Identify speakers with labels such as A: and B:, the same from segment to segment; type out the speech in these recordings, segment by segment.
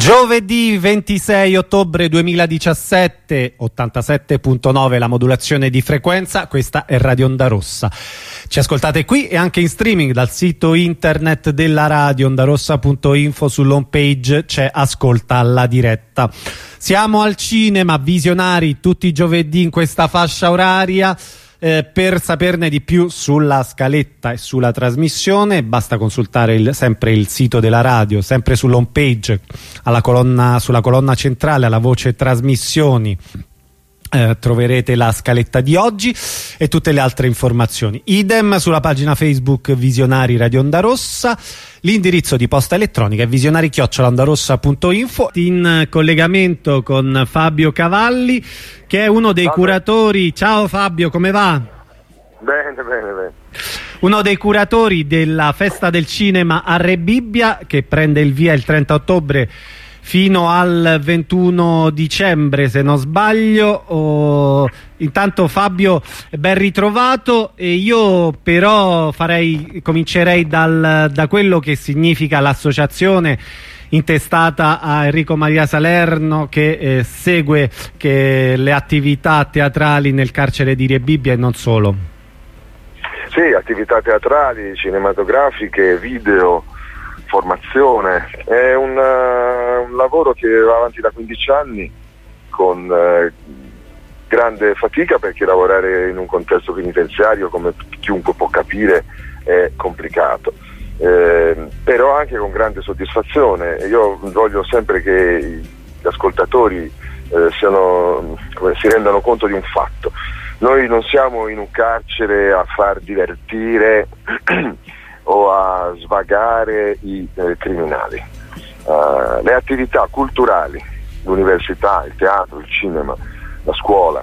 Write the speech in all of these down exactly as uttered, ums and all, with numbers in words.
A: Giovedì ventisei ottobre duemiladiciassette, ottantasette virgola nove la modulazione di frequenza, questa è Radio Onda Rossa. Ci ascoltate qui e anche in streaming dal sito internet della radio ondarossa punto info. Sull'home page c'è Ascolta alla diretta. Siamo al cinema, visionari tutti i giovedì in questa fascia oraria. Eh, per saperne di più sulla scaletta e sulla trasmissione basta consultare il, sempre il sito della radio, sempre sull'home page, alla colonna, sulla colonna centrale, alla voce trasmissioni. Eh, troverete la scaletta di oggi e tutte le altre informazioni. Idem sulla pagina Facebook Visionari Radio Onda Rossa. L'indirizzo di posta elettronica è visionari chiocciola ondarossa punto info. In collegamento con Fabio Cavalli, che è uno dei Salve. curatori. Ciao Fabio, come va?
B: Bene, bene, bene.
A: Uno dei curatori della Festa del Cinema a Re Bibbia, che prende il via il trenta ottobre fino al ventuno dicembre, se non sbaglio. Oh, intanto Fabio, ben ritrovato. E io però farei, comincerei dal, da quello che significa l'associazione intestata a Enrico Maria Salerno, che eh, segue che le attività teatrali nel carcere di Re Bibbia e non solo.
B: Sì, attività teatrali, cinematografiche, video, formazione. È un, uh, un lavoro che va avanti da quindici anni con uh, grande fatica, perché lavorare in un contesto penitenziario, come chiunque può capire, è complicato, eh, però anche con grande soddisfazione. Io voglio sempre che gli ascoltatori eh, siano, si rendano conto di un fatto: noi non siamo in un carcere a far divertire o a svagare i eh, criminali. Uh, le attività culturali, l'università, il teatro, il cinema, la scuola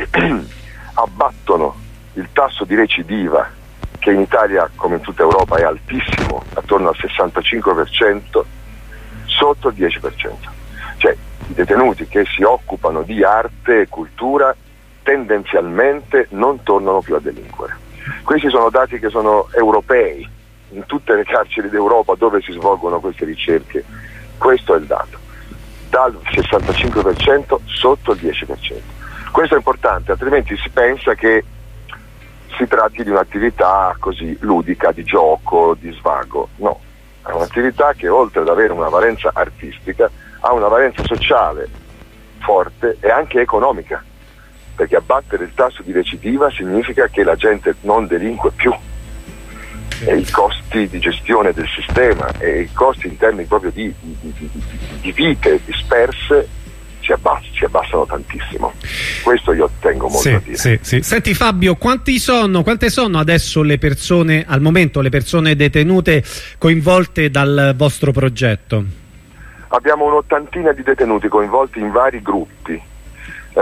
B: abbattono il tasso di recidiva, che in Italia come in tutta Europa è altissimo, attorno al sessantacinque per cento, sotto il dieci per cento. Cioè i detenuti che si occupano di arte e cultura tendenzialmente non tornano più a delinquere. Questi sono dati che sono europei, in tutte le carceri d'Europa dove si svolgono queste ricerche. Questo è il dato, dal sessantacinque per cento sotto il dieci per cento. Questo è importante, altrimenti si pensa che si tratti di un'attività così ludica, di gioco, di svago. No, è un'attività che, oltre ad avere una valenza artistica, ha una valenza sociale forte e anche economica, perché abbattere il tasso di recidiva significa che la gente non delinque più, e i costi di gestione del sistema e i costi in termini proprio di, di, di, di vite disperse si, abbass- si abbassano tantissimo. Questo io tengo molto
A: sì,
B: a dire.
A: Sì, sì. Senti Fabio, quanti sono, quante sono adesso le persone, al momento, le persone detenute coinvolte dal vostro progetto?
B: Abbiamo un'ottantina di detenuti coinvolti in vari gruppi. Eh,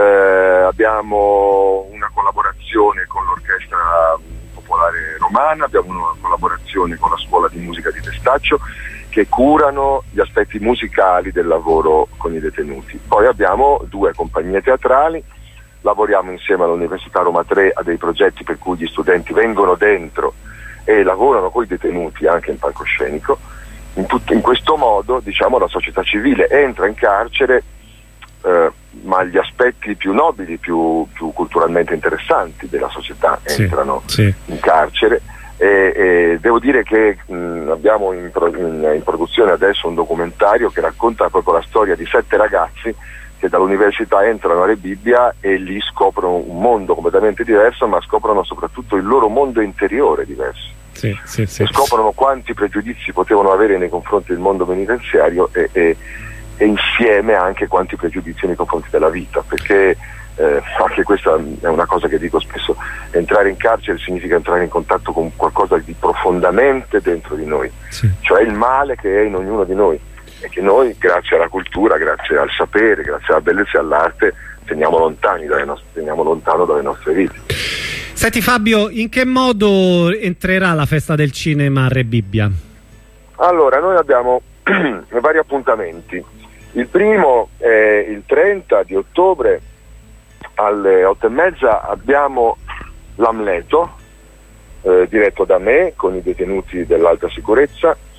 B: abbiamo una collaborazione con l'Orchestra Popolare Romana, abbiamo una collaborazione con la Scuola di Musica di Testaccio, che curano gli aspetti musicali del lavoro con i detenuti. Poi abbiamo due compagnie teatrali, lavoriamo insieme all'Università Roma tre a dei progetti per cui gli studenti vengono dentro e lavorano con i detenuti anche in palcoscenico. In, tut- in questo modo, diciamo, la società civile entra in carcere, eh, ma gli aspetti più nobili, più, più culturalmente interessanti della società entrano sì, sì. in carcere. E, e devo dire che mh, abbiamo in, pro- in, in produzione adesso un documentario che racconta proprio la storia di sette ragazzi che dall'università entrano a Re Bibbia e lì scoprono un mondo completamente diverso, ma scoprono soprattutto il loro mondo interiore diverso.
A: Sì, sì, sì.
B: Scoprono quanti pregiudizi potevano avere nei confronti del mondo penitenziario e, e, e insieme anche quanti pregiudizi nei confronti della vita, perché eh, anche questa è una cosa che dico spesso: entrare in carcere significa entrare in contatto con qualcosa di profondamente dentro di noi, sì. Cioè il male che è in ognuno di noi e che noi, grazie alla cultura, grazie al sapere, grazie alla bellezza e all'arte, teniamo lontani dalle nostre, teniamo lontano dalle nostre vite.
A: Senti Fabio, in che modo entrerà la Festa del Cinema a Re Bibbia?
B: Allora, noi abbiamo vari appuntamenti. Il primo è il trenta di ottobre alle otto e mezza, abbiamo l'Amleto, eh, diretto da me con i detenuti dell'alta sicurezza,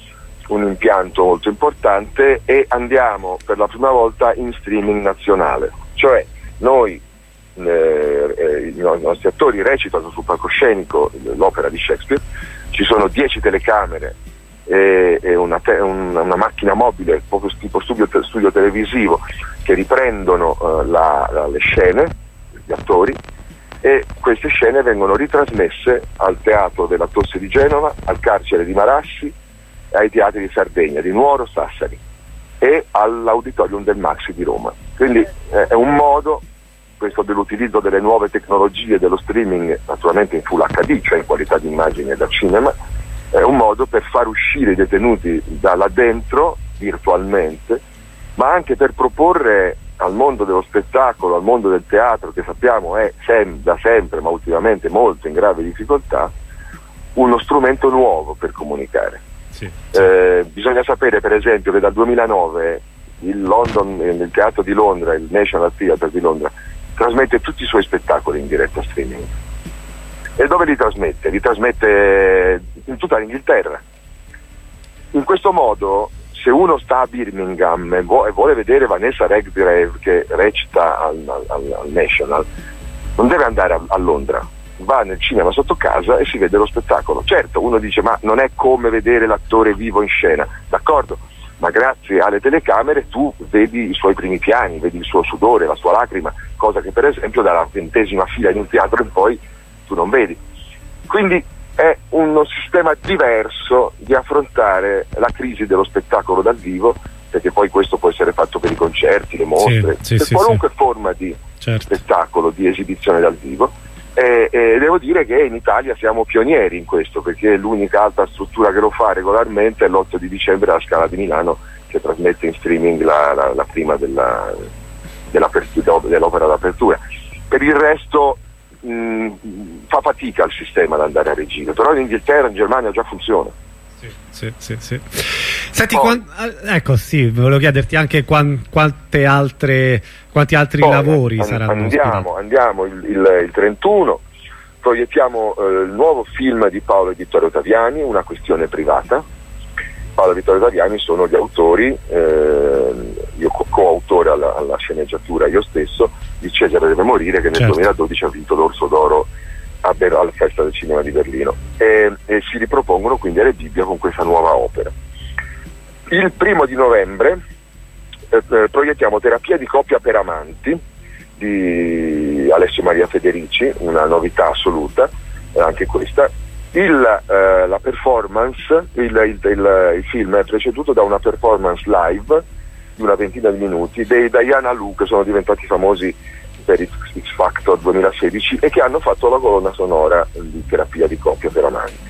B: un impianto molto importante e andiamo per la prima volta in streaming nazionale, cioè noi eh, eh, i nostri attori recitano sul palcoscenico l'opera di Shakespeare, ci sono dieci telecamere e, e una, te, un, una macchina mobile proprio tipo studio, studio televisivo che riprendono eh, la, la, le scene, gli attori, e queste scene vengono ritrasmesse al Teatro della Tosse di Genova, al Carcere di Marassi, ai teatri di Sardegna, di Nuoro, Sassari e all'Auditorium del Maxi di Roma. Quindi eh, è un modo, questo dell'utilizzo delle nuove tecnologie dello streaming, naturalmente in Full acca di, cioè in qualità di immagine da cinema, è un modo per far uscire i detenuti da là dentro virtualmente, ma anche per proporre al mondo dello spettacolo, al mondo del teatro, che sappiamo è sem- da sempre, ma ultimamente molto in grave difficoltà, uno strumento nuovo per comunicare. Sì, sì. Eh, bisogna sapere per esempio che dal duemilanove il, London, il teatro di Londra, il National Theatre di Londra, trasmette tutti i suoi spettacoli in diretta streaming. E dove li trasmette? Li trasmette in tutta l'Inghilterra. In questo modo, se uno sta a Birmingham e vuole vedere Vanessa Redgrave che recita al, al, al National, non deve andare a, a Londra, va nel cinema sotto casa e si vede lo spettacolo. Certo, uno dice ma non è come vedere l'attore vivo in scena, d'accordo, ma grazie alle telecamere tu vedi i suoi primi piani, vedi il suo sudore, la sua lacrima, cosa che per esempio dalla ventesima fila in un teatro in poi tu non vedi. Quindi è uno sistema diverso di affrontare la crisi dello spettacolo dal vivo, perché poi questo può essere fatto per i concerti, le mostre,
A: sì, sì,
B: per
A: sì,
B: qualunque
A: sì.
B: forma di
A: certo.
B: spettacolo, di esibizione dal vivo. E, e devo dire che in Italia siamo pionieri in questo, perché l'unica altra struttura che lo fa regolarmente è l'otto di dicembre alla Scala di Milano, che trasmette in streaming la, la, la prima della, dell'opera d'apertura. Per il resto mh, fa fatica il sistema ad andare a regime, però in Inghilterra, in Germania già funziona.
A: Sì, sì, sì. Senti, poi, quant, ecco sì, volevo chiederti anche quant, quante altre, quanti altri poi, lavori an, saranno
B: andiamo, andiamo il, il, il trentuno, proiettiamo eh, il nuovo film di Paolo e Vittorio Taviani, Una questione privata. Paolo e Vittorio Taviani sono gli autori, eh, io co- coautore alla, alla sceneggiatura io stesso, di Cesare deve morire, che nel certo. duemiladodici ha vinto l'Orso d'Oro a Ber- alla Festa del Cinema di Berlino, e, e si ripropongono quindi alle Bibbie con questa nuova opera. Il primo di novembre eh, eh, proiettiamo Terapia di coppia per amanti di Alessio Maria Federici, una novità assoluta, eh, anche questa. Il, eh, la performance, il, il, il, il film è preceduto da una performance live di una ventina di minuti dei Diana Lu, che sono diventati famosi per X Factor duemilasedici e che hanno fatto la colonna sonora di Terapia di coppia per amanti.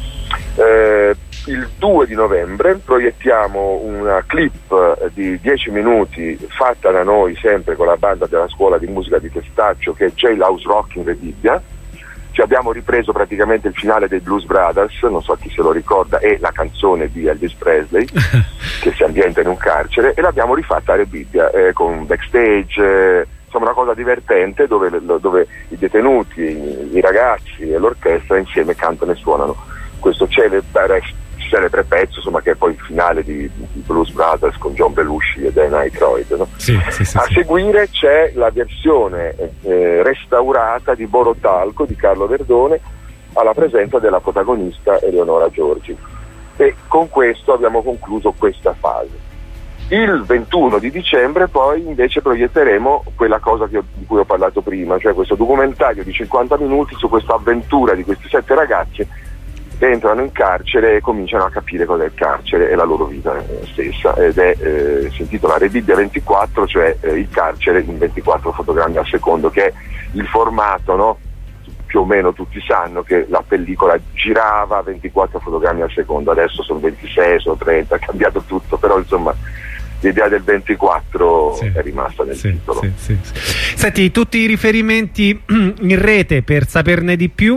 B: Eh, il due di novembre proiettiamo una clip di dieci minuti fatta da noi sempre con la banda della scuola di musica di Testaccio, che è Jailhouse Rock in Bibbia. Ci abbiamo ripreso praticamente il finale dei Blues Brothers, non so chi se lo ricorda, e la canzone di Elvis Presley che si ambienta in un carcere, e l'abbiamo rifatta a Rebibbia eh, con backstage, eh, insomma una cosa divertente dove, dove i detenuti, i, i ragazzi e l'orchestra insieme cantano e suonano questo celebre, celebre pezzo, insomma, che è poi il finale di, di Blues Brothers con John Belushi e Dan Aykroyd, no?
A: Sì, sì, sì,
B: a
A: sì.
B: seguire c'è la versione eh, restaurata di Borotalco di Carlo Verdone, alla presenza della protagonista Eleonora Giorgi, e con questo abbiamo concluso questa fase. Il ventuno di dicembre poi invece proietteremo quella cosa che ho, di cui ho parlato prima, cioè questo documentario di cinquanta minuti su questa avventura di questi sette ragazzi che entrano in carcere e cominciano a capire cos'è il carcere e la loro vita stessa, ed è, eh, si intitola Rebibbia ventiquattro, cioè eh, il carcere in ventiquattro fotogrammi al secondo, che è il formato, no? Più o meno tutti sanno che la pellicola girava a ventiquattro fotogrammi al secondo, adesso sono ventisei, sono trenta, è cambiato tutto, però insomma l'idea del ventiquattro sì, è rimasta nel
A: sì,
B: titolo.
A: Sì, sì, sì. Senti, tutti i riferimenti in rete per saperne di più?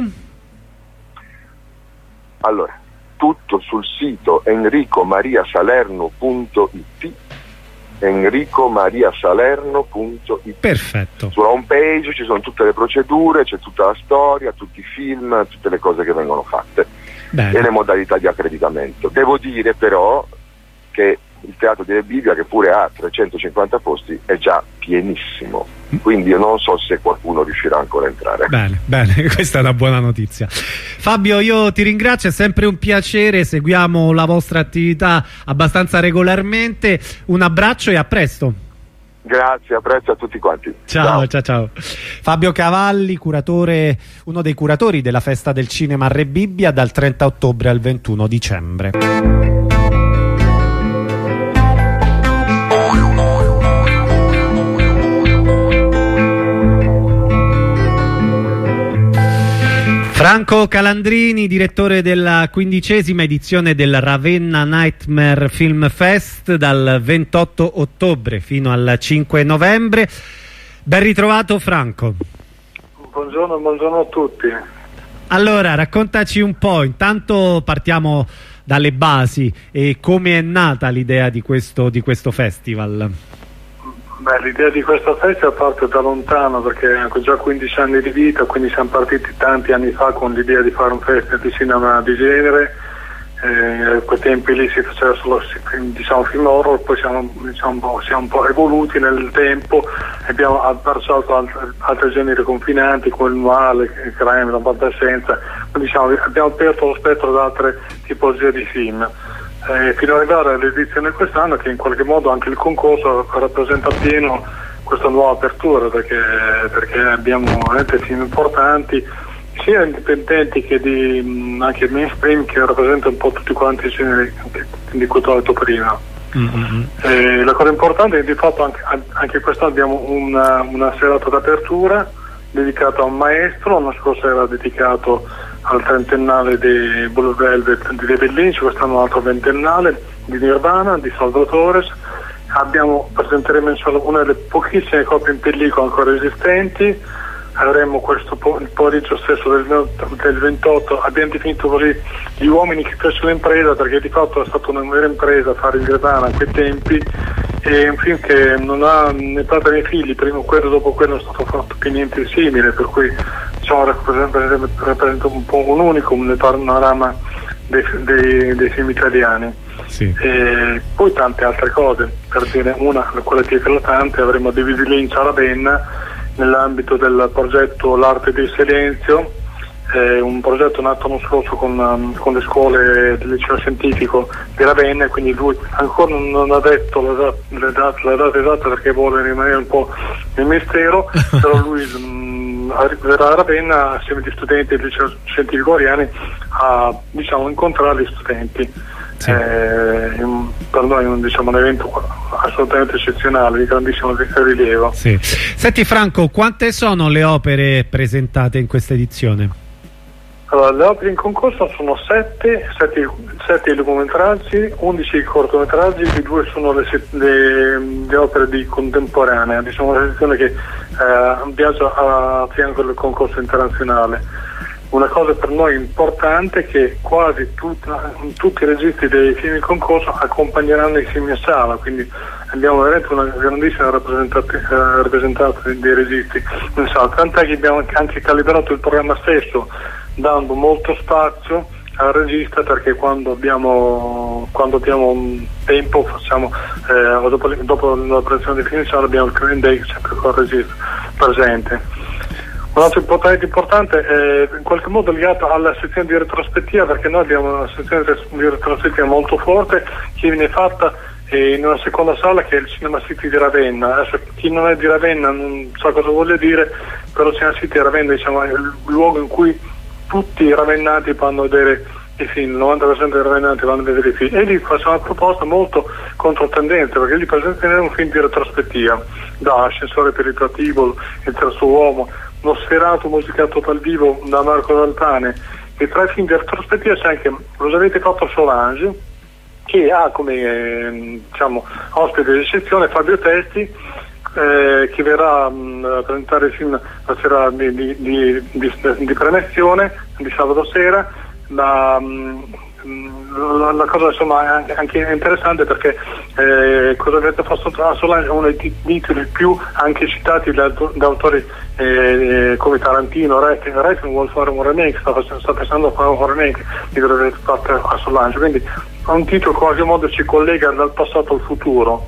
B: Allora, tutto sul sito enrico maria salerno punto it, enrico maria salerno punto it.
A: Perfetto.
B: Sulla home page ci sono tutte le procedure, c'è tutta la storia, tutti i film, tutte le cose che vengono fatte. e le modalità di accreditamento. Devo dire però che il Teatro di Re Bibbia, che pure ha trecentocinquanta posti, è già pienissimo, quindi io non so se qualcuno riuscirà ancora a entrare.
A: Bene, bene, questa è una buona notizia. Fabio, io ti ringrazio, è sempre un piacere, seguiamo la vostra attività abbastanza regolarmente, un abbraccio e a presto.
B: Grazie, a presto a tutti quanti.
A: Ciao, ciao, ciao. Fabio Cavalli, curatore, uno dei curatori della Festa del Cinema a Re Bibbia dal trenta ottobre al ventuno dicembre. Franco Calandrini, direttore della quindicesima edizione del Ravenna Nightmare Film Fest dal ventotto ottobre fino al cinque novembre. Ben ritrovato Franco.
C: Buongiorno, buongiorno a tutti.
A: Allora, raccontaci un po', intanto partiamo dalle basi e come è nata l'idea di questo, di questo festival?
C: Beh, l'idea di questa festa parte da lontano, perché ho già quindici anni di vita, quindi siamo partiti tanti anni fa con l'idea di fare un festival di cinema di genere. Eh, a quei tempi lì si faceva solo, diciamo, film horror, poi siamo, diciamo, siamo un po' evoluti nel tempo e abbiamo abbracciato altri, altri generi confinanti come il noir, il crime, la fantascienza, diciamo, abbiamo aperto lo spettro ad altre tipologie di film. Eh, fino ad arrivare all'edizione quest'anno, che in qualche modo anche il concorso rappresenta pieno questa nuova apertura, perché, perché abbiamo veramente film importanti sia indipendenti che di anche mainstream, che rappresentano un po' tutti quanti i generi di cui ho detto prima. Mm-hmm. Eh, la cosa importante è che di fatto anche, anche quest'anno abbiamo una, una serata d'apertura dedicata a un maestro. L'anno scorso era dedicato al trentennale di Blue Velvet di David Lynch, quest'anno un altro ventennale di Nirvana, di Salvatore. Abbiamo, presenteremo una delle pochissime copie in pellicola ancora esistenti. Avremo questo po- il pomeriggio stesso del, del ventotto, abbiamo definito così Gli uomini che fecero l'impresa, perché di fatto è stata una vera impresa fare il Nirvana a quei tempi. È un film che non ha né padre né figli, prima quello dopo quello non è stato fatto più niente di simile, per cui diciamo rappresenta, rappresenta un po' un unicum nel panorama dei, dei, dei film italiani. Sì. E poi tante altre cose, per dire una, quella più eclatante, avremo David Lynch a Ravenna nell'ambito del progetto L'arte del silenzio, eh, un progetto nato l'anno scorso con, um, con le scuole del liceo scientifico di Ravenna, quindi lui ancora non ha detto la data, la data, la data esatta perché vuole rimanere un po' nel mistero, però lui um, verrà a Ravenna assieme agli studenti del liceo scientifico Ariani a, diciamo, incontrare gli studenti. Sì. Eh, per noi è un, diciamo, un evento assolutamente eccezionale, di grandissimo rilievo. Sì.
A: Senti Franco, quante sono le opere presentate in questa edizione?
C: Allora, le opere in concorso sono sette, sette, sette lungometraggi, undici cortometraggi e due sono le, le, le opere di contemporanea, diciamo una sezione che eh, viaggia a fianco del concorso internazionale. Una cosa per noi importante è che quasi tutta, tutti i registi dei film in concorso accompagneranno i film in sala, quindi abbiamo veramente una grandissima rappresentanza dei registi in sala, tant'è che abbiamo anche calibrato il programma stesso, dando molto spazio al regista, perché quando abbiamo quando abbiamo un tempo facciamo eh, dopo, dopo la presentazione dei film in sala abbiamo il Green Day sempre con il regista presente. Un altro importante, importante è in qualche modo legato alla sezione di retrospettiva, perché noi abbiamo una sezione di retrospettiva molto forte che viene fatta in una seconda sala che è il Cinema City di Ravenna. Adesso chi non è di Ravenna non sa cosa voglia dire, però il Cinema City di Ravenna, diciamo, è il luogo in cui tutti i ravennati vanno a vedere i film, il novanta per cento dei ravennati vanno a vedere i film, e lì facciamo una proposta molto controtendenza, perché lì presenteremo un film di retrospettiva, da Ascensore per il Trattivo, Il terzo uomo, uno sferato musicato dal vivo da Marco Daltane, e tra i film di retrospettiva c'è anche Lo avete fatto Solange, che ha come eh, diciamo ospite di eccezione Fabio Testi, eh, che verrà mh, a presentare il film la sera di, di, di, di, di premiazione di sabato sera, da, mh, la, la cosa insomma è anche interessante perché eh, cosa avete fatto a Solange è uno dei titoli più anche citati da, da autori eh, come Tarantino. Refn vuole fare un remake, sta, facendo, sta pensando a fare un remake di quello che avete fatto a Solange, quindi è un titolo che in qualche modo ci collega dal passato al futuro.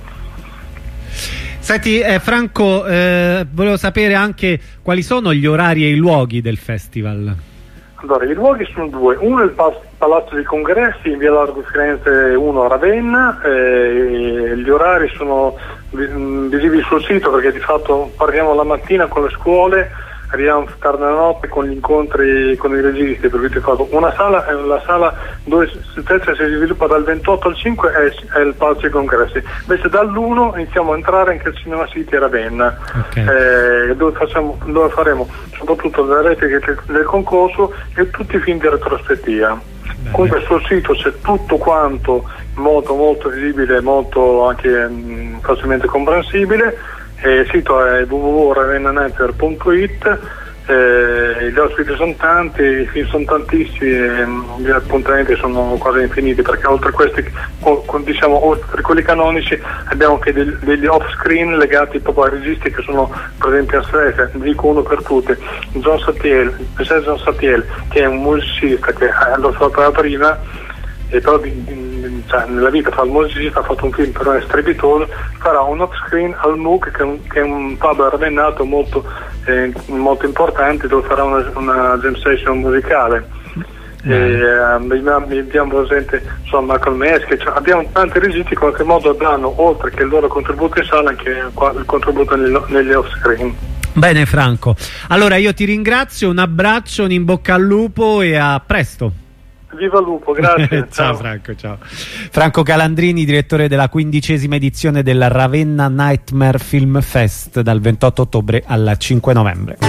A: Senti eh, Franco, eh, volevo sapere anche quali sono gli orari e i luoghi del festival.
C: Allora, i luoghi sono due, uno è il Pal- Palazzo dei Congressi in via Largo Firenze uno a Ravenna, e gli orari sono visibili sul sito perché di fatto partiamo la mattina con le scuole, arriviamo tardi la notte con gli incontri con i registi, per cui ti fatto una sala è la sala dove il festival si sviluppa dal ventotto al cinque è, è il Palazzo dei Congressi, invece dall'uno iniziamo a entrare anche al Cinema City a Ravenna, okay. eh, dove, facciamo, dove faremo soprattutto le repliche del concorso e tutti i film di retrospettiva. Bene. Comunque sul sito c'è tutto quanto molto molto visibile, molto anche mh, facilmente comprensibile. Eh, il sito è w w w punto ravenna network punto i t, eh, gli ospiti sono tanti, i film sono tantissimi, eh, gli appuntamenti sono quasi infiniti perché oltre a questi, diciamo, oltre a quelli canonici abbiamo anche degli, degli off screen legati proprio ai registi che sono presenti a Sfera. Dico uno per tutti, John Saltiel, John Saltiel che è un musicista che eh, l'ho fatto prima e però di, di, cioè, nella vita fa il musicista, ha fatto un film però è strepitoso, farà un off screen al M U C che è un, che è un pub ardennato molto, eh, molto importante dove farà una, una jam session musicale. Mm. E, eh, abbiamo presente insomma Michael Mesch, cioè, abbiamo tanti registi che in qualche modo danno oltre che il loro contributo in sala anche il contributo negli, negli off screen.
A: Bene Franco, allora io ti ringrazio, un abbraccio, un in bocca al lupo e a presto.
C: Viva Lupo, grazie.
A: Ciao Franco, ciao. Franco Calandrini, direttore della quindicesima edizione della Ravenna Nightmare Film Fest dal ventotto ottobre al cinque novembre.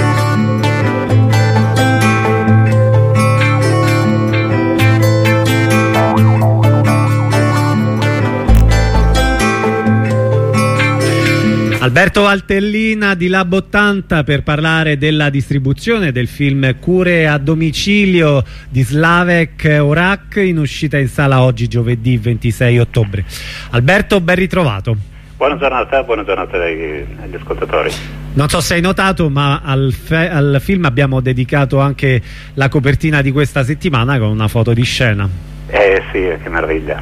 A: Alberto Valtellina di Lab ottanta per parlare della distribuzione del film Cure a domicilio di Slavek Orak, in uscita in sala oggi giovedì ventisei ottobre. Alberto, ben ritrovato.
D: Buona giornata, buona giornata agli, agli ascoltatori.
A: Non so se hai notato, ma al, al film abbiamo dedicato anche la copertina di questa settimana con una foto di scena.
D: Eh sì, che meraviglia.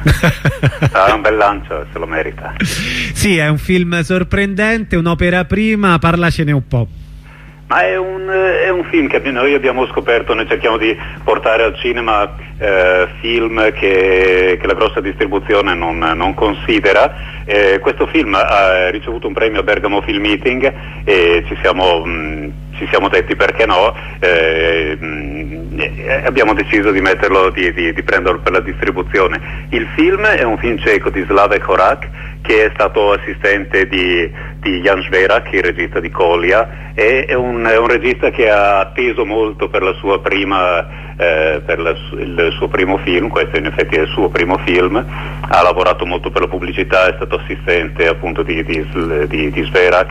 D: È un bel lancio, se lo merita.
A: Sì, è un film sorprendente, un'opera prima, parlacene un po'.
D: Ma è un, è un film che noi abbiamo scoperto, noi cerchiamo di portare al cinema eh, film che, che la grossa distribuzione non, non considera. Eh, questo film ha ricevuto un premio a Bergamo Film Meeting e ci siamo, mh, ci siamo detti perché no, eh, mh, abbiamo deciso di metterlo, di, di, di prenderlo per la distribuzione. Il film è un film ceco di Slavek Orak, che è stato assistente di, di Jan Šverak, il regista di Kolia, e è un, è un regista che ha atteso molto per la sua prima, eh, per la, il suo primo film. Questo in effetti è il suo primo film, ha lavorato molto per la pubblicità, è stato assistente appunto di, di, di, di Šverak,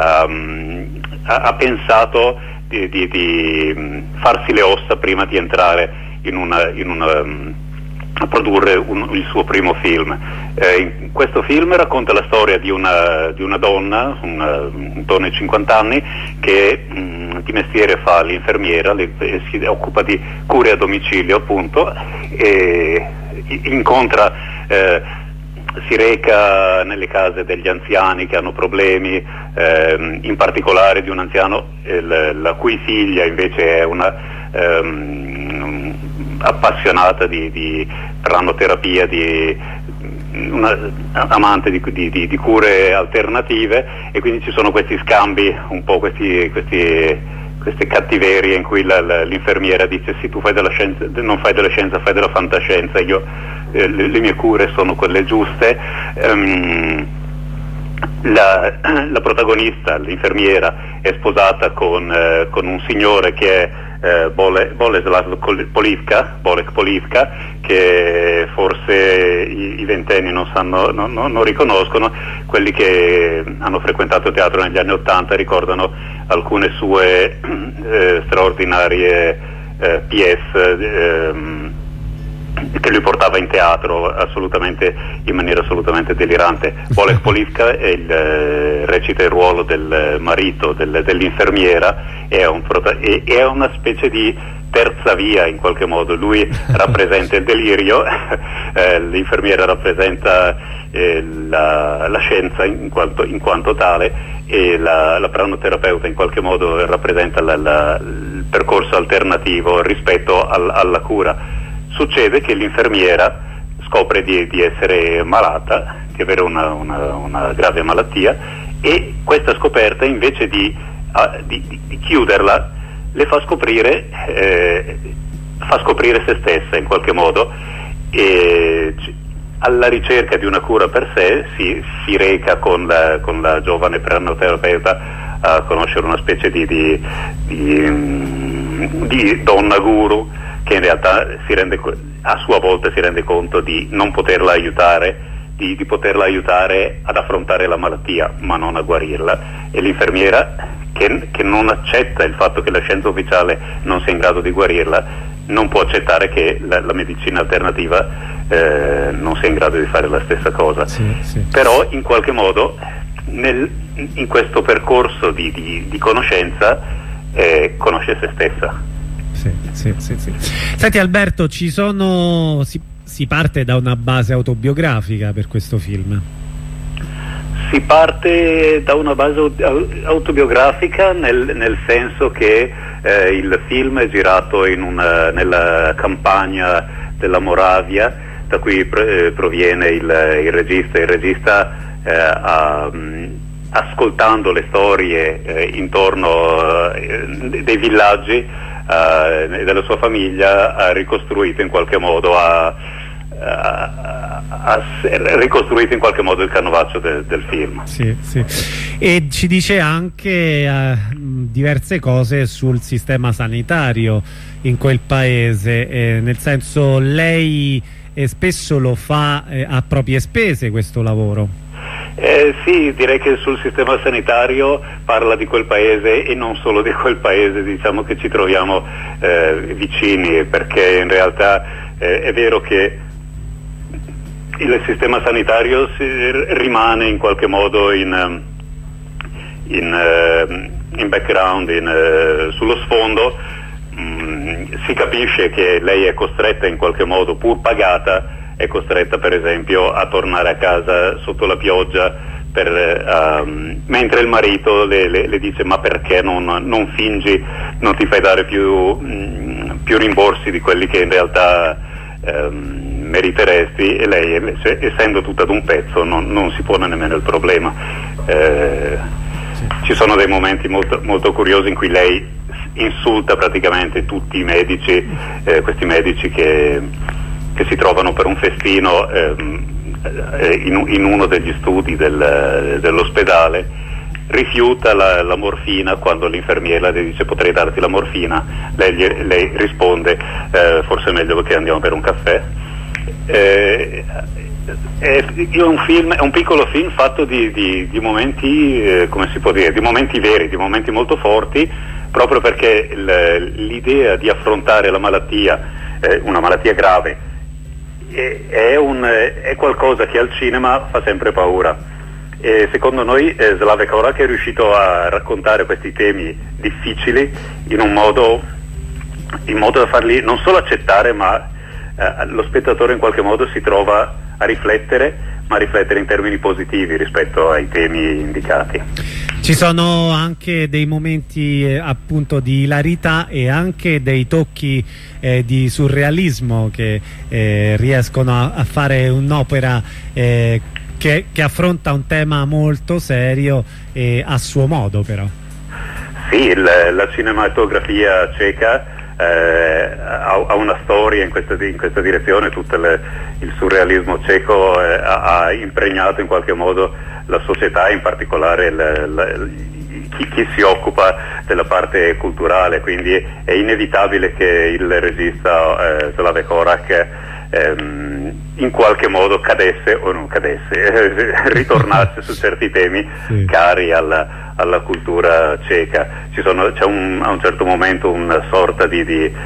D: um, ha, ha pensato di, di, di farsi le ossa prima di entrare in una, in una a produrre un, il suo primo film. Eh, in questo film racconta la storia di una, di una donna, una, una donna di cinquanta anni, che mh, di mestiere fa l'infermiera, le, si occupa di cure a domicilio appunto, e incontra, eh, si reca nelle case degli anziani che hanno problemi, eh, in particolare di un anziano eh, la cui figlia invece è una ehm, appassionata di, di pranoterapia, di una amante di, di, di, di cure alternative, e quindi ci sono questi scambi, un po' questi, questi queste cattiverie in cui la, la, l'infermiera dice sì, tu fai della scienza, non fai della scienza, fai della fantascienza, io eh, le, le mie cure sono quelle giuste. Um, la, la protagonista, l'infermiera, è sposata con, eh, con un signore che è Eh, Bole, Boleslav Polivka, Bolek Polivka, che forse i, i ventenni non, sanno, non, non, non riconoscono. Quelli che hanno frequentato teatro negli anni Ottanta ricordano alcune sue eh, straordinarie eh, pièce, eh, che lui portava in teatro assolutamente in maniera assolutamente delirante. Oleg Polivka è il, eh, recita il ruolo del marito del, dell'infermiera, è, un prota- è, è una specie di terza via in qualche modo. Lui rappresenta il delirio, eh, l'infermiera rappresenta eh, la, la scienza in quanto, in quanto tale, e la, la pranoterapeuta in qualche modo rappresenta la, la, il percorso alternativo rispetto al, alla cura. Succede che l'infermiera scopre di, di essere malata, di avere una, una, una grave malattia, e questa scoperta invece di, uh, di, di, di chiuderla le fa scoprire, eh, fa scoprire se stessa in qualche modo, e alla ricerca di una cura per sé si, si reca con la, con la giovane pranoterapeuta a conoscere una specie di, di, di, di donna guru, che in realtà si rende, a sua volta si rende conto di non poterla aiutare, di, di poterla aiutare ad affrontare la malattia ma non a guarirla, e l'infermiera che, che non accetta il fatto che la scienza ufficiale non sia in grado di guarirla, non può accettare che la, la medicina alternativa eh, non sia in grado di fare la stessa cosa.
A: Sì, sì.
D: Però in qualche modo nel, in questo percorso di, di, di conoscenza eh, conosce se stessa.
A: Sì, sì, sì, sì. Senti Alberto, ci sono si, si parte da una base autobiografica per questo film?
D: Si parte da una base autobiografica nel, nel senso che eh, il film è girato in una, nella campagna della Moravia, da cui pr- proviene il, il regista. Il regista eh, ha, ascoltando le storie eh, intorno eh, dei villaggi Uh, della sua famiglia, ha ricostruito in qualche modo ha, ha, ha ricostruito in qualche modo il canovaccio de, del film.
A: Sì, sì. E ci dice anche uh, diverse cose sul sistema sanitario in quel paese, eh, nel senso, lei eh, spesso lo fa eh, a proprie spese questo lavoro.
D: Eh, sì, direi che sul sistema sanitario parla di quel paese e non solo di quel paese, diciamo che ci troviamo eh, vicini, perché in realtà eh, è vero che il sistema sanitario si, rimane in qualche modo in, in, in background, in, sullo sfondo. Mm, si capisce che lei è costretta in qualche modo, pur pagata, è costretta per esempio a tornare a casa sotto la pioggia, per, um, mentre il marito le, le, le dice: ma perché non, non fingi, non ti fai dare più, mh, più rimborsi di quelli che in realtà um, meriteresti, e lei, essendo tutta ad un pezzo, non, non si pone nemmeno il problema. Eh, ci sono dei momenti molto, molto curiosi in cui lei insulta praticamente tutti i medici, eh, questi medici che che si trovano per un festino ehm, in, in uno degli studi del, dell'ospedale, rifiuta la, la morfina quando l'infermiera le dice: potrei darti la morfina, lei, lei risponde eh, forse è meglio che andiamo per un caffè. Eh, è, è un film, è un piccolo film fatto di, di, di momenti, eh, come si può dire, di momenti veri, di momenti molto forti, proprio perché l'idea di affrontare la malattia, eh, una malattia grave, è, un, è qualcosa che al cinema fa sempre paura, e secondo noi eh, Slavek Horak è riuscito a raccontare questi temi difficili in un modo, in modo da farli non solo accettare, ma eh, lo spettatore in qualche modo si trova a riflettere, ma a riflettere in termini positivi rispetto ai temi indicati.
A: Ci sono anche dei momenti eh, appunto di ilarità e anche dei tocchi eh, di surrealismo che eh, riescono a, a fare un'opera eh, che, che affronta un tema molto serio eh, a suo modo, però.
D: Sì, il, la cinematografia ceca eh, ha, ha una storia in questa, in questa direzione. Tutto le, il surrealismo ceco eh, ha, ha impregnato in qualche modo la società, in particolare il, il, chi, chi si occupa della parte culturale, quindi è inevitabile che il regista eh, Slavek Horak ehm, in qualche modo cadesse o non cadesse, ritornasse su certi temi sì. cari alla, alla cultura ceca. Ci sono, c'è un, a un certo momento una sorta di, di,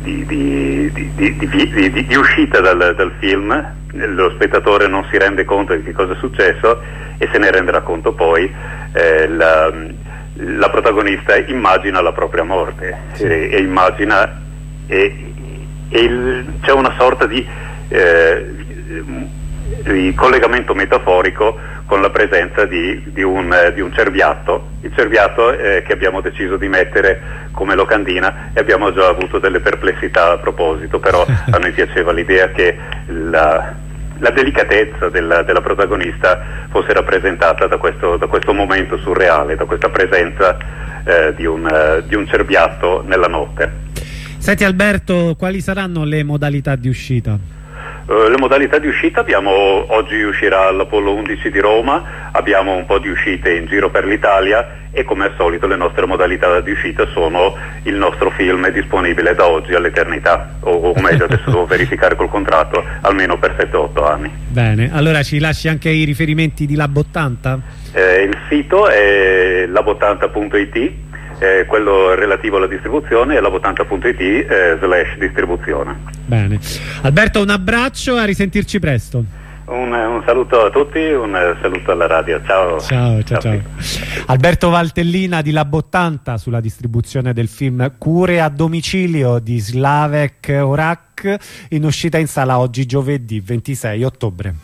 D: di, di, di, di, di, di, di uscita dal, dal film. Lo spettatore non si rende conto di che cosa è successo e se ne renderà conto poi. eh, la, la protagonista immagina la propria morte, sì. e, e immagina e, e il, c'è una sorta di, eh, di collegamento metaforico con la presenza di, di, un, di un cerbiatto, il cerbiatto eh, che abbiamo deciso di mettere come locandina, e abbiamo già avuto delle perplessità a proposito, però a noi piaceva l'idea che la, la delicatezza della, della protagonista fosse rappresentata da questo, da questo momento surreale, da questa presenza eh, di, un, uh, di un cerbiatto nella notte.
A: Senti Alberto, quali saranno le modalità di uscita?
D: Uh, le modalità di uscita abbiamo, oggi uscirà l'Apollo undici di Roma, abbiamo un po' di uscite in giro per l'Italia e come al solito le nostre modalità di uscita sono: il nostro film è disponibile da oggi all'eternità, o, o meglio adesso devo verificare col contratto, almeno per sette otto anni.
A: Bene, allora ci lasci anche i riferimenti di Lab ottanta?
D: Eh, il sito è lab ottanta punto it, eh, quello relativo alla distribuzione è lab ottanta punto it eh, slash distribuzione.
A: Bene, Alberto, un abbraccio, a risentirci presto.
D: Un, un saluto a tutti, un saluto alla radio, ciao.
A: Ciao, ciao, ciao. ciao. Alberto Valtellina di Lab ottanta sulla distribuzione del film Cure a domicilio di Slavek Orak, in uscita in sala oggi giovedì ventisei ottobre.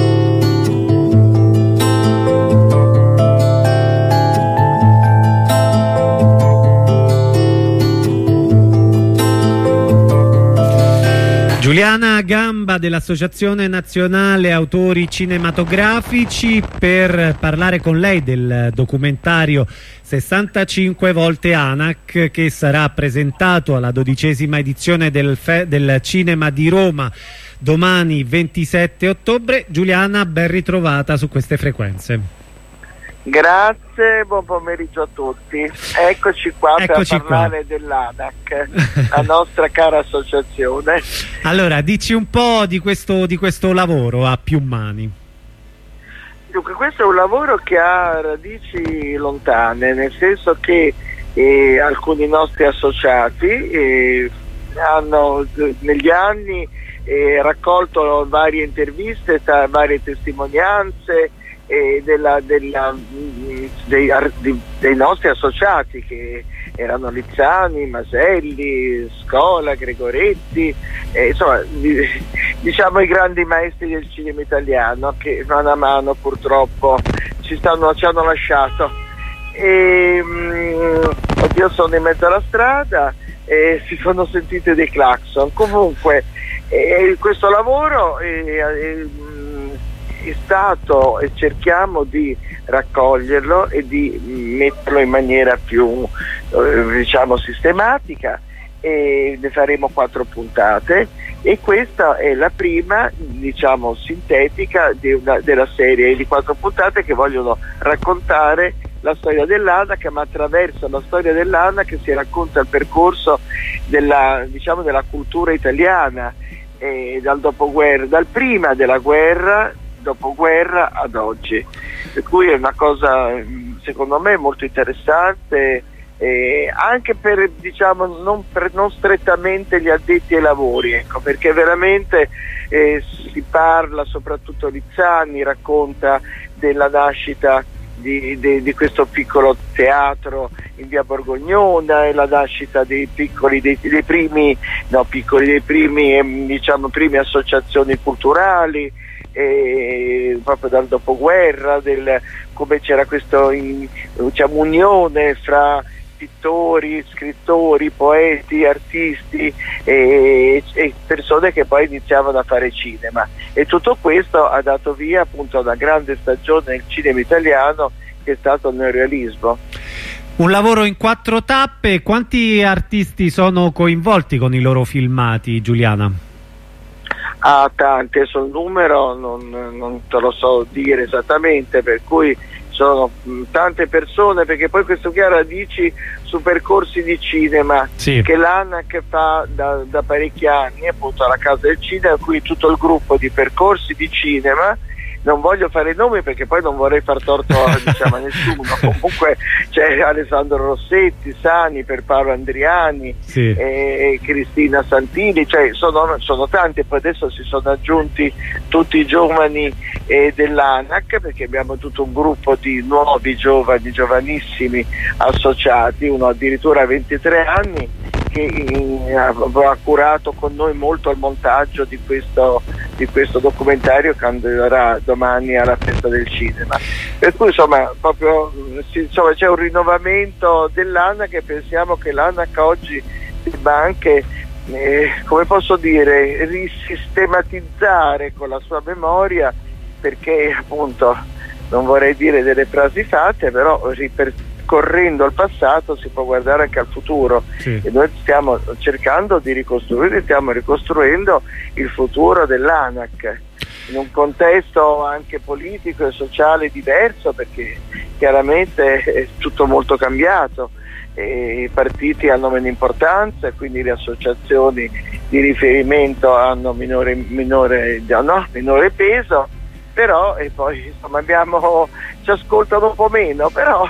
A: Giuliana Gamba dell'Associazione Nazionale Autori Cinematografici per parlare con lei del documentario sessantacinque volte ANAC, che sarà presentato alla dodicesima edizione del, del Cinema di Roma domani ventisette ottobre. Giuliana, ben ritrovata su queste frequenze.
E: Grazie, buon pomeriggio a tutti. Eccoci qua
A: Eccoci
E: per parlare dell'ANAC, la nostra cara associazione.
A: Allora, dici un po' di questo, di questo lavoro a più mani.
E: Dunque, questo è un lavoro che ha radici lontane, nel senso che eh, alcuni nostri associati eh, hanno negli anni eh, raccolto varie interviste, varie testimonianze E della, della, dei, dei nostri associati, che erano Lizzani, Maselli, Scola, Gregoretti, eh, insomma diciamo i grandi maestri del cinema italiano, che mano a mano purtroppo ci, stanno, ci hanno lasciato. E, um, oddio, sono in mezzo alla strada e si sono sentite dei clacson. Comunque eh, questo lavoro eh, eh, è stato, e cerchiamo di raccoglierlo e di metterlo in maniera più eh, diciamo sistematica, e ne faremo quattro puntate, e questa è la prima diciamo sintetica di una, della serie di quattro puntate che vogliono raccontare la storia dell'ANAC, ma attraverso la storia dell'ANAC si racconta il percorso della, diciamo, della cultura italiana eh, dal dopoguerra, dal prima della guerra, dopoguerra ad oggi, per cui è una cosa secondo me molto interessante, eh, anche per diciamo non, per, non strettamente gli addetti ai lavori, ecco, perché veramente eh, si parla, soprattutto Lizzani racconta della nascita di, di, di questo piccolo teatro in via Borgognona, e la nascita dei piccoli dei, dei primi no piccoli dei primi eh, diciamo prime associazioni culturali, e proprio dal dopoguerra, del, come c'era questa diciamo, unione fra pittori, scrittori, poeti, artisti e, e persone che poi iniziavano a fare cinema, e tutto questo ha dato via appunto a una grande stagione del cinema italiano che è stato il neorealismo.
A: Un lavoro in quattro tappe. Quanti artisti sono coinvolti con i loro filmati, Giuliana?
E: Ah, tante, sul numero non, non te lo so dire esattamente, per cui sono mh, tante persone, perché poi questo qui ha radici su percorsi di cinema, sì, che l'ANAC fa da, da parecchi anni, appunto alla Casa del Cinema, qui tutto il gruppo di percorsi di cinema non voglio fare nomi perché poi non vorrei far torto diciamo, a nessuno. Comunque c'è Alessandro Rossetti, Sani, Pierpaolo Andriani, sì. e Cristina Santini, cioè sono, sono tanti, e poi adesso si sono aggiunti tutti i giovani eh, dell'ANAC, perché abbiamo tutto un gruppo di nuovi giovani, giovanissimi associati, uno addirittura a ventitré anni, che eh, ha curato con noi molto il montaggio di questo, di questo documentario che andrà domani alla Festa del Cinema. Per cui insomma, proprio, insomma c'è un rinnovamento dell'ANAC, e pensiamo che l'ANAC oggi debba anche, eh, come posso dire, risistematizzare con la sua memoria, perché appunto, non vorrei dire delle frasi fatte, però ripercorrendo il passato si può guardare anche al futuro, sì. E noi stiamo cercando di ricostruire, stiamo ricostruendo il futuro dell'ANAC in un contesto anche politico e sociale diverso, perché chiaramente è tutto molto cambiato, e i partiti hanno meno importanza, quindi le associazioni di riferimento hanno minore, minore, no, minore peso, però e poi insomma abbiamo, ci ascoltano un po' meno, però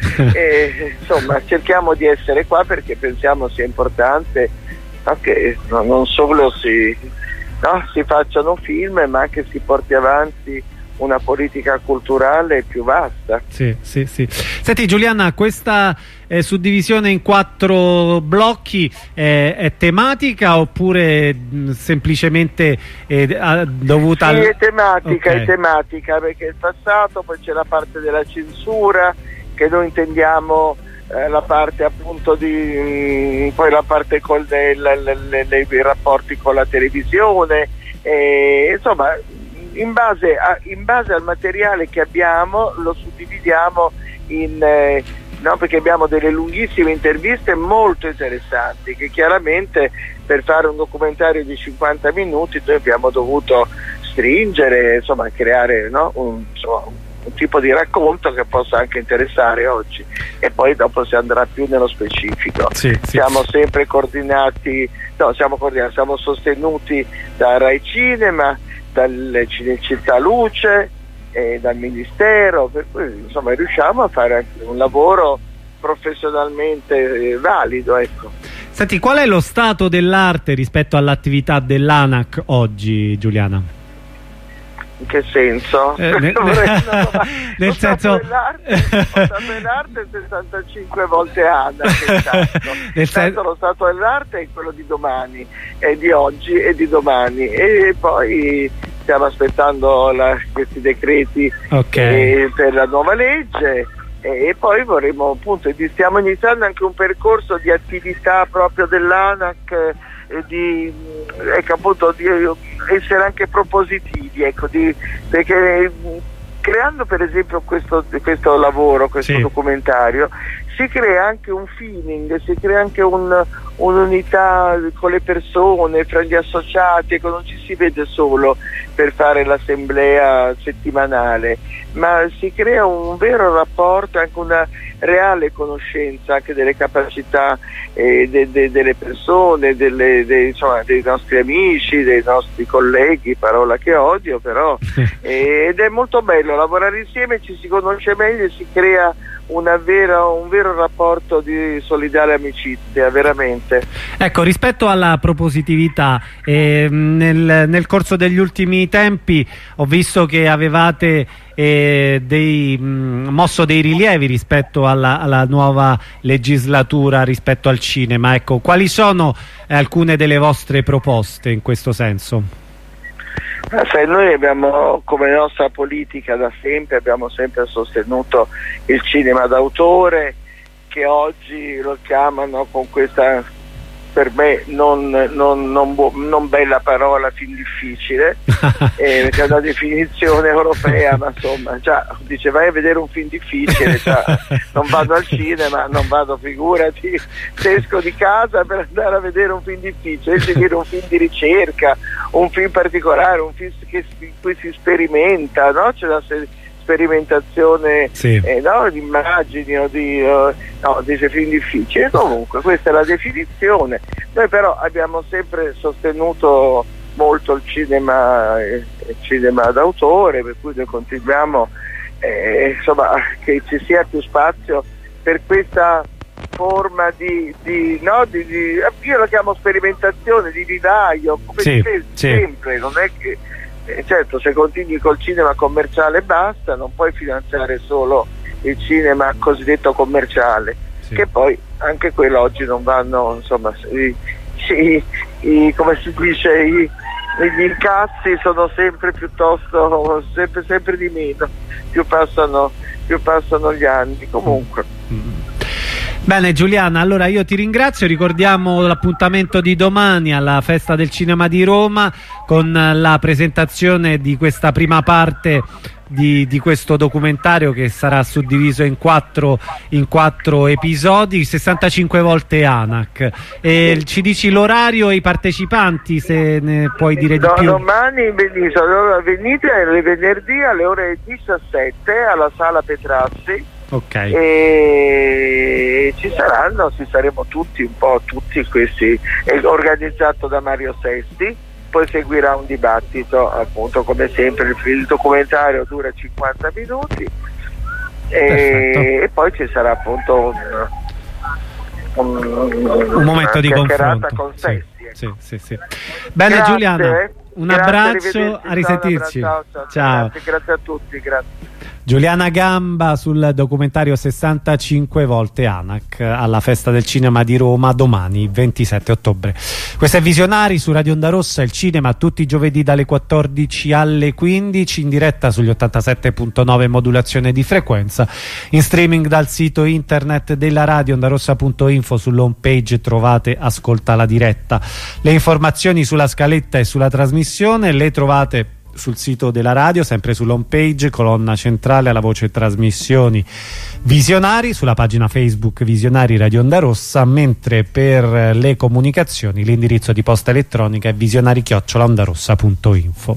E: eh, insomma cerchiamo di essere qua perché pensiamo sia importante, no, che no, non solo si, no, si facciano film, ma anche si porti avanti una politica culturale più vasta.
A: Sì, sì, sì. Senti Giuliana, questa eh, suddivisione in quattro blocchi eh, è tematica oppure mh, semplicemente eh, dovuta
E: sì,
A: al...
E: è tematica,
A: okay.
E: È tematica, perché il passato, poi c'è la parte della censura, che noi intendiamo eh, la parte appunto di, poi la parte con le, le, le, le, i rapporti con la televisione, e, insomma in base, a, in base al materiale che abbiamo lo suddividiamo in, eh, no, perché abbiamo delle lunghissime interviste molto interessanti, che chiaramente per fare un documentario di cinquanta minuti noi abbiamo dovuto stringere, insomma creare, no, un, insomma, un tipo di racconto che possa anche interessare oggi, e poi dopo si andrà più nello specifico. Sì, sì. Siamo sempre coordinati, no, siamo coordinati, siamo sostenuti da Rai Cinema, dal Cinecittà Luce e dal Ministero, per cui insomma riusciamo a fare anche un lavoro professionalmente eh, valido, ecco.
A: Senti, qual è lo stato dell'arte rispetto all'attività dell'ANAC oggi, Giuliana?
E: In che senso?
A: Eh, nel, nel senso
E: l'arte sessantacinque volte ANAC, nel senso lo stato dell'arte è quello di domani, è di oggi e di domani, e poi stiamo aspettando la, questi decreti okay. eh, per la nuova legge, e poi vorremmo appunto, stiamo iniziando anche un percorso di attività proprio dell'ANAC, di, ecco, appunto, di essere anche propositivi, ecco, di, perché creando per esempio questo, questo lavoro, questo sì. documentario, si crea anche un feeling, si crea anche un, un'unità con le persone, fra gli associati, ecco, non ci si vede solo per fare l'assemblea settimanale, ma si crea un vero rapporto, anche una reale conoscenza anche delle capacità eh, de, de, delle persone, delle, de, insomma, dei nostri amici, dei nostri colleghi, parola che odio però, eh, ed è molto bello lavorare insieme, ci si conosce meglio e si crea una vera, un vero rapporto di solidale amicizia, veramente.
A: Ecco, rispetto alla propositività, eh, nel, nel corso degli ultimi tempi ho visto che avevate eh, dei, mh, mosso dei rilievi rispetto alla, alla nuova legislatura, rispetto al cinema. Ecco, quali sono eh, alcune delle vostre proposte in questo senso?
E: Sai, noi abbiamo come nostra politica da sempre, abbiamo sempre sostenuto il cinema d'autore, che oggi lo chiamano con questa, per me non, non, non, non bella parola, fin difficile, eh, perché è una definizione europea, ma insomma già dice vai a vedere un film difficile, già, non vado al cinema, non vado, figurati se esco di casa per andare a vedere un film difficile, vedere un film di ricerca, un film particolare, un film che, in cui si sperimenta, no? C'è la sperimentazione sì. eh, no? di immagini o di, uh, no, di film difficili. Comunque questa è la definizione. Noi però abbiamo sempre sostenuto molto il cinema eh, cinema d'autore, per cui noi continuiamo eh, insomma, che ci sia più spazio per questa forma di, di, no, di, di io la chiamo sperimentazione, di vivaio, come
A: sì,
E: sempre,
A: sì.
E: sempre, non è che eh, certo, se continui col cinema commerciale basta, non puoi finanziare solo il cinema cosiddetto commerciale, sì. Che poi anche quello oggi non vanno, insomma, i, i, i, come si dice, i, gli incassi sono sempre piuttosto sempre, sempre di meno, più passano, più passano gli anni. Comunque
A: mm. Bene Giuliana, allora io ti ringrazio, ricordiamo l'appuntamento di domani alla Festa del Cinema di Roma con la presentazione di questa prima parte di, di questo documentario che sarà suddiviso in quattro, in quattro episodi, sessantacinque volte ANAC. E ci dici l'orario e i partecipanti, se ne puoi dire di
E: no,
A: più?
E: Domani venite, allora venite le venerdì alle ore diciassette alla Sala Petrazzi.
A: Okay.
E: E ci saranno, ci saremo tutti, un po' tutti questi, è organizzato da Mario Sesti, poi seguirà un dibattito, appunto come sempre il, il documentario dura cinquanta minuti e, e poi ci sarà appunto un, un,
A: un momento di confronto
E: con Sesti.
A: Sì, sì, sì, sì. Bene. Grazie, Giuliana, un
E: grazie,
A: abbraccio, a risentirci.
E: Ciao, ciao,
A: ciao.
E: Grazie, grazie a tutti, grazie.
A: Giuliana Gamba sul documentario sessantacinque volte ANAC alla Festa del Cinema di Roma domani ventisette ottobre. Questo è Visionari su Radio Onda Rossa, il cinema tutti i giovedì dalle quattordici alle quindici in diretta sugli ottantasette punto nove modulazione di frequenza, in streaming dal sito internet della radio ondarossa punto info. Sull'home page trovate Ascolta la diretta. Le informazioni sulla scaletta e sulla trasmissione le trovate sul sito della radio, sempre sull'home page, colonna centrale alla voce trasmissioni Visionari, sulla pagina Facebook Visionari Radio Onda Rossa, mentre per le comunicazioni l'indirizzo di posta elettronica è visionari chiocciola ondarossa punto info.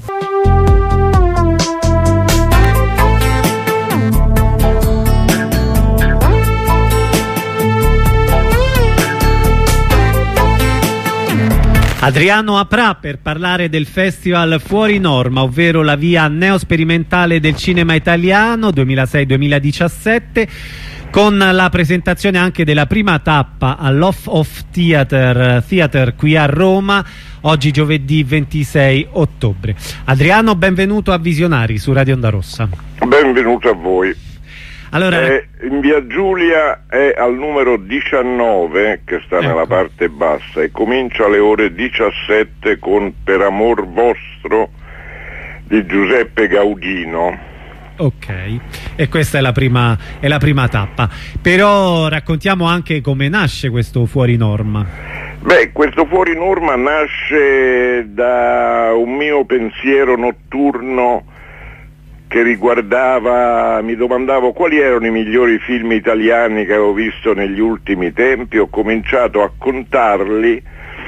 A: Adriano Aprà per parlare del Festival Fuori Norma, ovvero la via neosperimentale del cinema italiano duemilasei duemiladiciassette, con la presentazione anche della prima tappa all'Off of Theater, Theater qui a Roma, oggi giovedì ventisei ottobre. Adriano, benvenuto a Visionari su Radio Onda Rossa.
F: Benvenuto a voi.
A: Allora,
F: eh, in via Giulia è al numero diciannove, che sta ecco. nella parte bassa, e comincia alle ore diciassette con Per amor vostro di Giuseppe Gaudino.
A: Ok, e questa è la prima, è la prima tappa. Però raccontiamo anche come nasce questo Fuori Norma.
F: Beh, questo Fuori Norma nasce da un mio pensiero notturno che riguardava, mi domandavo quali erano i migliori film italiani che avevo visto negli ultimi tempi. Ho cominciato a contarli,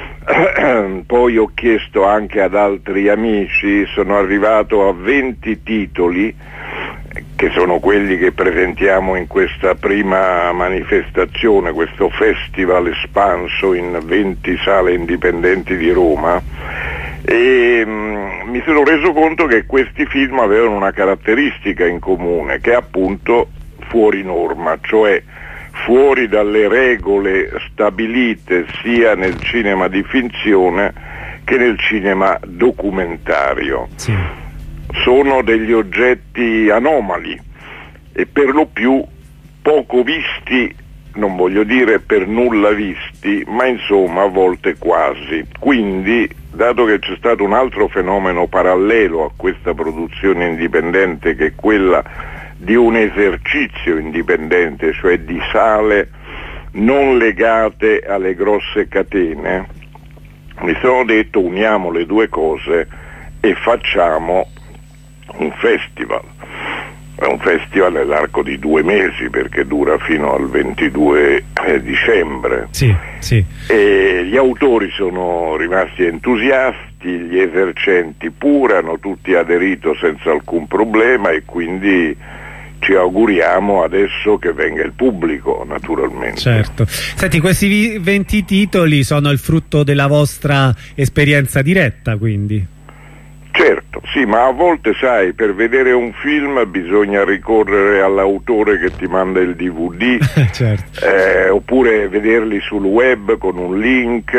F: poi ho chiesto anche ad altri amici, sono arrivato a venti titoli, che sono quelli che presentiamo in questa prima manifestazione, questo festival espanso in venti sale indipendenti di Roma. E mh, mi sono reso conto che questi film avevano una caratteristica in comune, che è appunto fuori norma, cioè fuori dalle regole stabilite sia nel cinema di finzione che nel cinema documentario.
A: Sì.
F: Sono degli oggetti anomali e per lo più poco visti, non voglio dire per nulla visti, ma insomma a volte quasi. Quindi, dato che c'è stato un altro fenomeno parallelo a questa produzione indipendente, che è quella di un esercizio indipendente, cioè di sale non legate alle grosse catene, mi sono detto uniamo le due cose e facciamo un festival. È un festival nell'arco di due mesi, perché dura fino al ventidue dicembre.
A: Sì, sì.
F: E gli autori sono rimasti entusiasti, gli esercenti pure, hanno tutti aderito senza alcun problema, e quindi ci auguriamo adesso che venga il pubblico, naturalmente.
A: Certo. Senti, questi venti titoli sono il frutto della vostra esperienza diretta, quindi?
F: Certo, sì, ma a volte sai, per vedere un film bisogna ricorrere all'autore che ti manda il D V D,
A: certo.
F: eh, oppure vederli sul web con un link,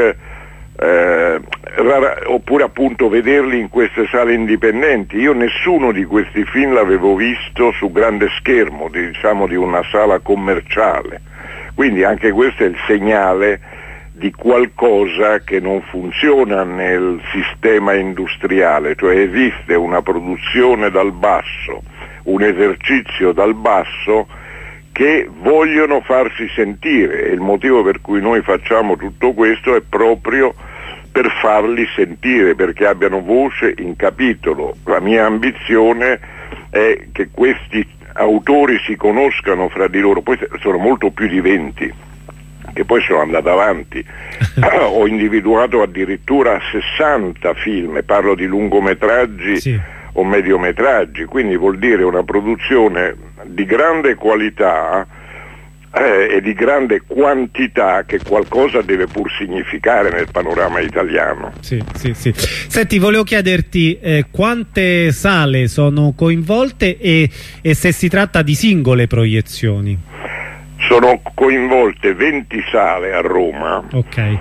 F: eh, rara, oppure appunto vederli in queste sale indipendenti. Io nessuno di questi film l'avevo visto su grande schermo, diciamo di una sala commerciale, quindi anche questo è il segnale di qualcosa che non funziona nel sistema industriale, cioè esiste una produzione dal basso, un esercizio dal basso che vogliono farsi sentire, e il motivo per cui noi facciamo tutto questo è proprio per farli sentire, perché abbiano voce in capitolo. La mia ambizione è che questi autori si conoscano fra di loro, poi sono molto più di venti che poi sono andato avanti. Ho individuato addirittura sessanta film, parlo di lungometraggi, sì, o mediometraggi, quindi vuol dire una produzione di grande qualità eh, e di grande quantità, che qualcosa deve pur significare nel panorama italiano.
A: Sì, sì, sì. Senti, volevo chiederti eh, quante sale sono coinvolte e, e se si tratta di singole proiezioni.
F: Sono coinvolte venti sale a Roma,
A: okay,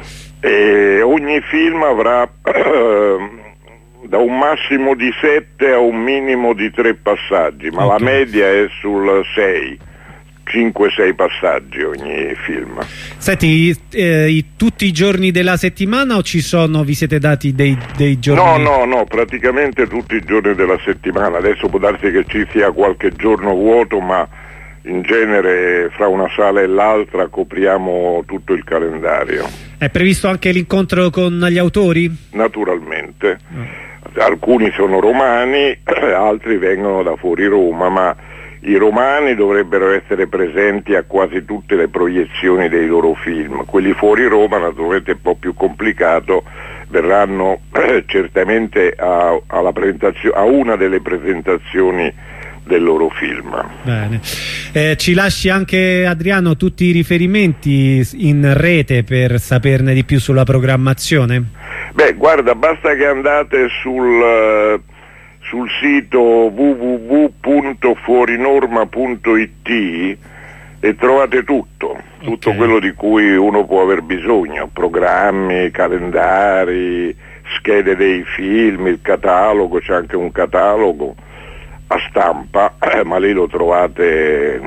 F: e ogni film avrà eh, da un massimo di sette a un minimo di tre passaggi, ma okay, la media è sul sei, cinque sei passaggi ogni film.
A: Senti, eh, tutti i giorni della settimana o ci sono, vi siete dati dei, dei giorni?
F: No, no, no, praticamente tutti i giorni della settimana. Adesso può darsi che ci sia qualche giorno vuoto, ma in genere fra una sala e l'altra copriamo tutto il calendario.
A: È previsto anche l'incontro con gli autori?
F: Naturalmente. Oh. Alcuni sono romani, altri vengono da fuori Roma, ma i romani dovrebbero essere presenti a quasi tutte le proiezioni dei loro film. Quelli fuori Roma, naturalmente è un po' più complicato, verranno eh, certamente a, alla presentazio- a una delle presentazioni del loro film.
A: Bene. Eh, ci lasci anche, Adriano, tutti i riferimenti in rete per saperne di più sulla programmazione?
F: Beh, guarda, basta che andate sul, uh, sul sito w w w punto fuorinorma punto i t e trovate tutto, tutto okay, quello di cui uno può aver bisogno, programmi, calendari, schede dei film, il catalogo, c'è anche un catalogo a stampa, eh, ma lì lo trovate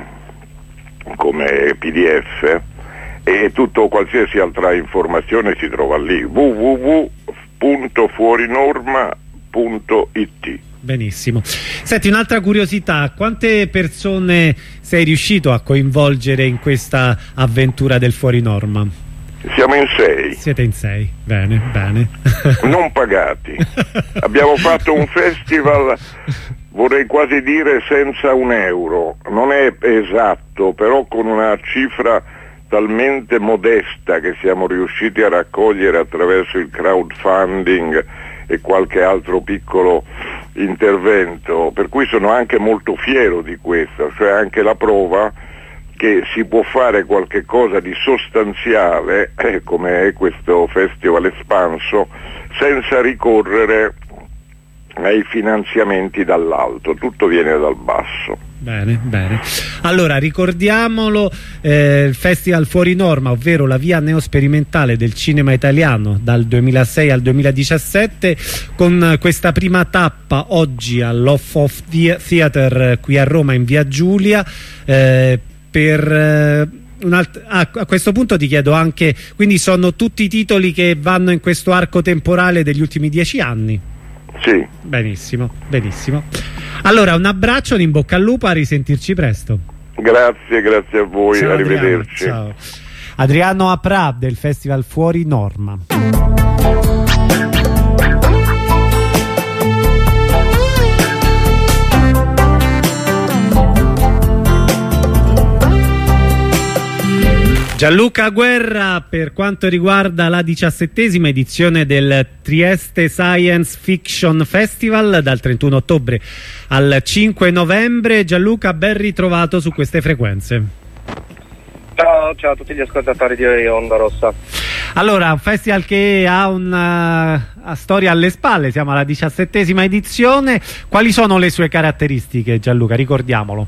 F: come P D F, e tutto, qualsiasi altra informazione si trova lì, w w w punto fuorinorma punto i t.
A: Benissimo. Senti, un'altra curiosità: quante persone sei riuscito a coinvolgere in questa avventura del Fuori Norma?
F: Siamo in sei.
A: Siete in sei, bene, bene.
F: Non pagati. Abbiamo fatto un festival, vorrei quasi dire senza un euro, non è esatto, però con una cifra talmente modesta che siamo riusciti a raccogliere attraverso il crowdfunding e qualche altro piccolo intervento, per cui sono anche molto fiero di questo, cioè anche la prova che si può fare qualche cosa di sostanziale, eh, come è questo festival espanso, senza ricorrere ai finanziamenti dall'alto, tutto viene dal basso.
A: Bene, bene. Allora, ricordiamolo, eh, il Festival Fuori Norma, ovvero la via neosperimentale del cinema italiano dal duemilasei al duemiladiciassette, con questa prima tappa oggi all'Off of Theatre qui a Roma in via Giulia. eh, per eh, un alt- ah, a questo punto ti chiedo anche, quindi sono tutti i titoli che vanno in questo arco temporale degli ultimi dieci anni?
F: Sì.
A: Benissimo, benissimo. Allora, un abbraccio, in bocca al lupo, a risentirci presto.
F: Grazie, grazie a voi,
A: ciao,
F: arrivederci.
A: Adriano, ciao. Adriano Aprà del Festival Fuori Norma. Gianluca Guerra, per quanto riguarda la diciassettesima edizione del Trieste Science Fiction Festival dal trentuno ottobre al cinque novembre. Gianluca, ben ritrovato su queste frequenze.
G: Ciao, ciao a tutti gli ascoltatori di Onda Rossa.
A: Allora, un festival che ha una, una storia alle spalle, siamo alla diciassettesima edizione. Quali sono le sue caratteristiche, Gianluca? Ricordiamolo.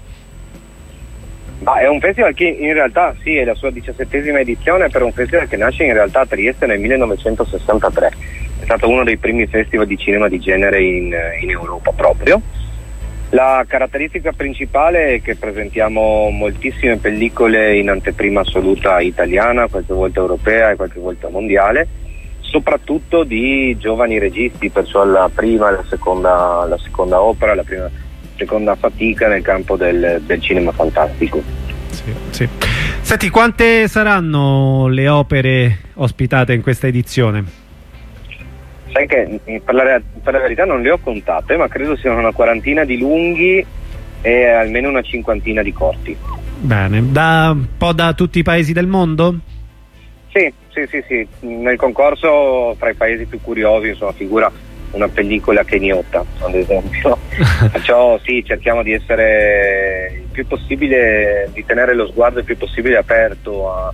G: Ma è un festival che in realtà sì, è la sua diciassettesima edizione, per un festival che nasce in realtà a Trieste nel millenovecentosessantatré. È stato uno dei primi festival di cinema di genere in, in Europa proprio. La caratteristica principale è che presentiamo moltissime pellicole in anteprima assoluta italiana, qualche volta europea e qualche volta mondiale, soprattutto di giovani registi, perciò la prima e la seconda, la seconda opera, la prima seconda fatica nel campo del, del cinema fantastico.
A: Sì, sì. Senti, quante saranno le opere ospitate in questa edizione?
G: Sai che per la, per la verità non le ho contate, ma credo siano una quarantina di lunghi e almeno una cinquantina di corti.
A: Bene, da un po' da tutti i paesi del mondo?
G: Sì, sì, sì, sì. Nel concorso fra i paesi più curiosi, insomma, figura una pellicola kenyotta, ad esempio. Perciò sì, cerchiamo di essere il più possibile, di tenere lo sguardo il più possibile aperto a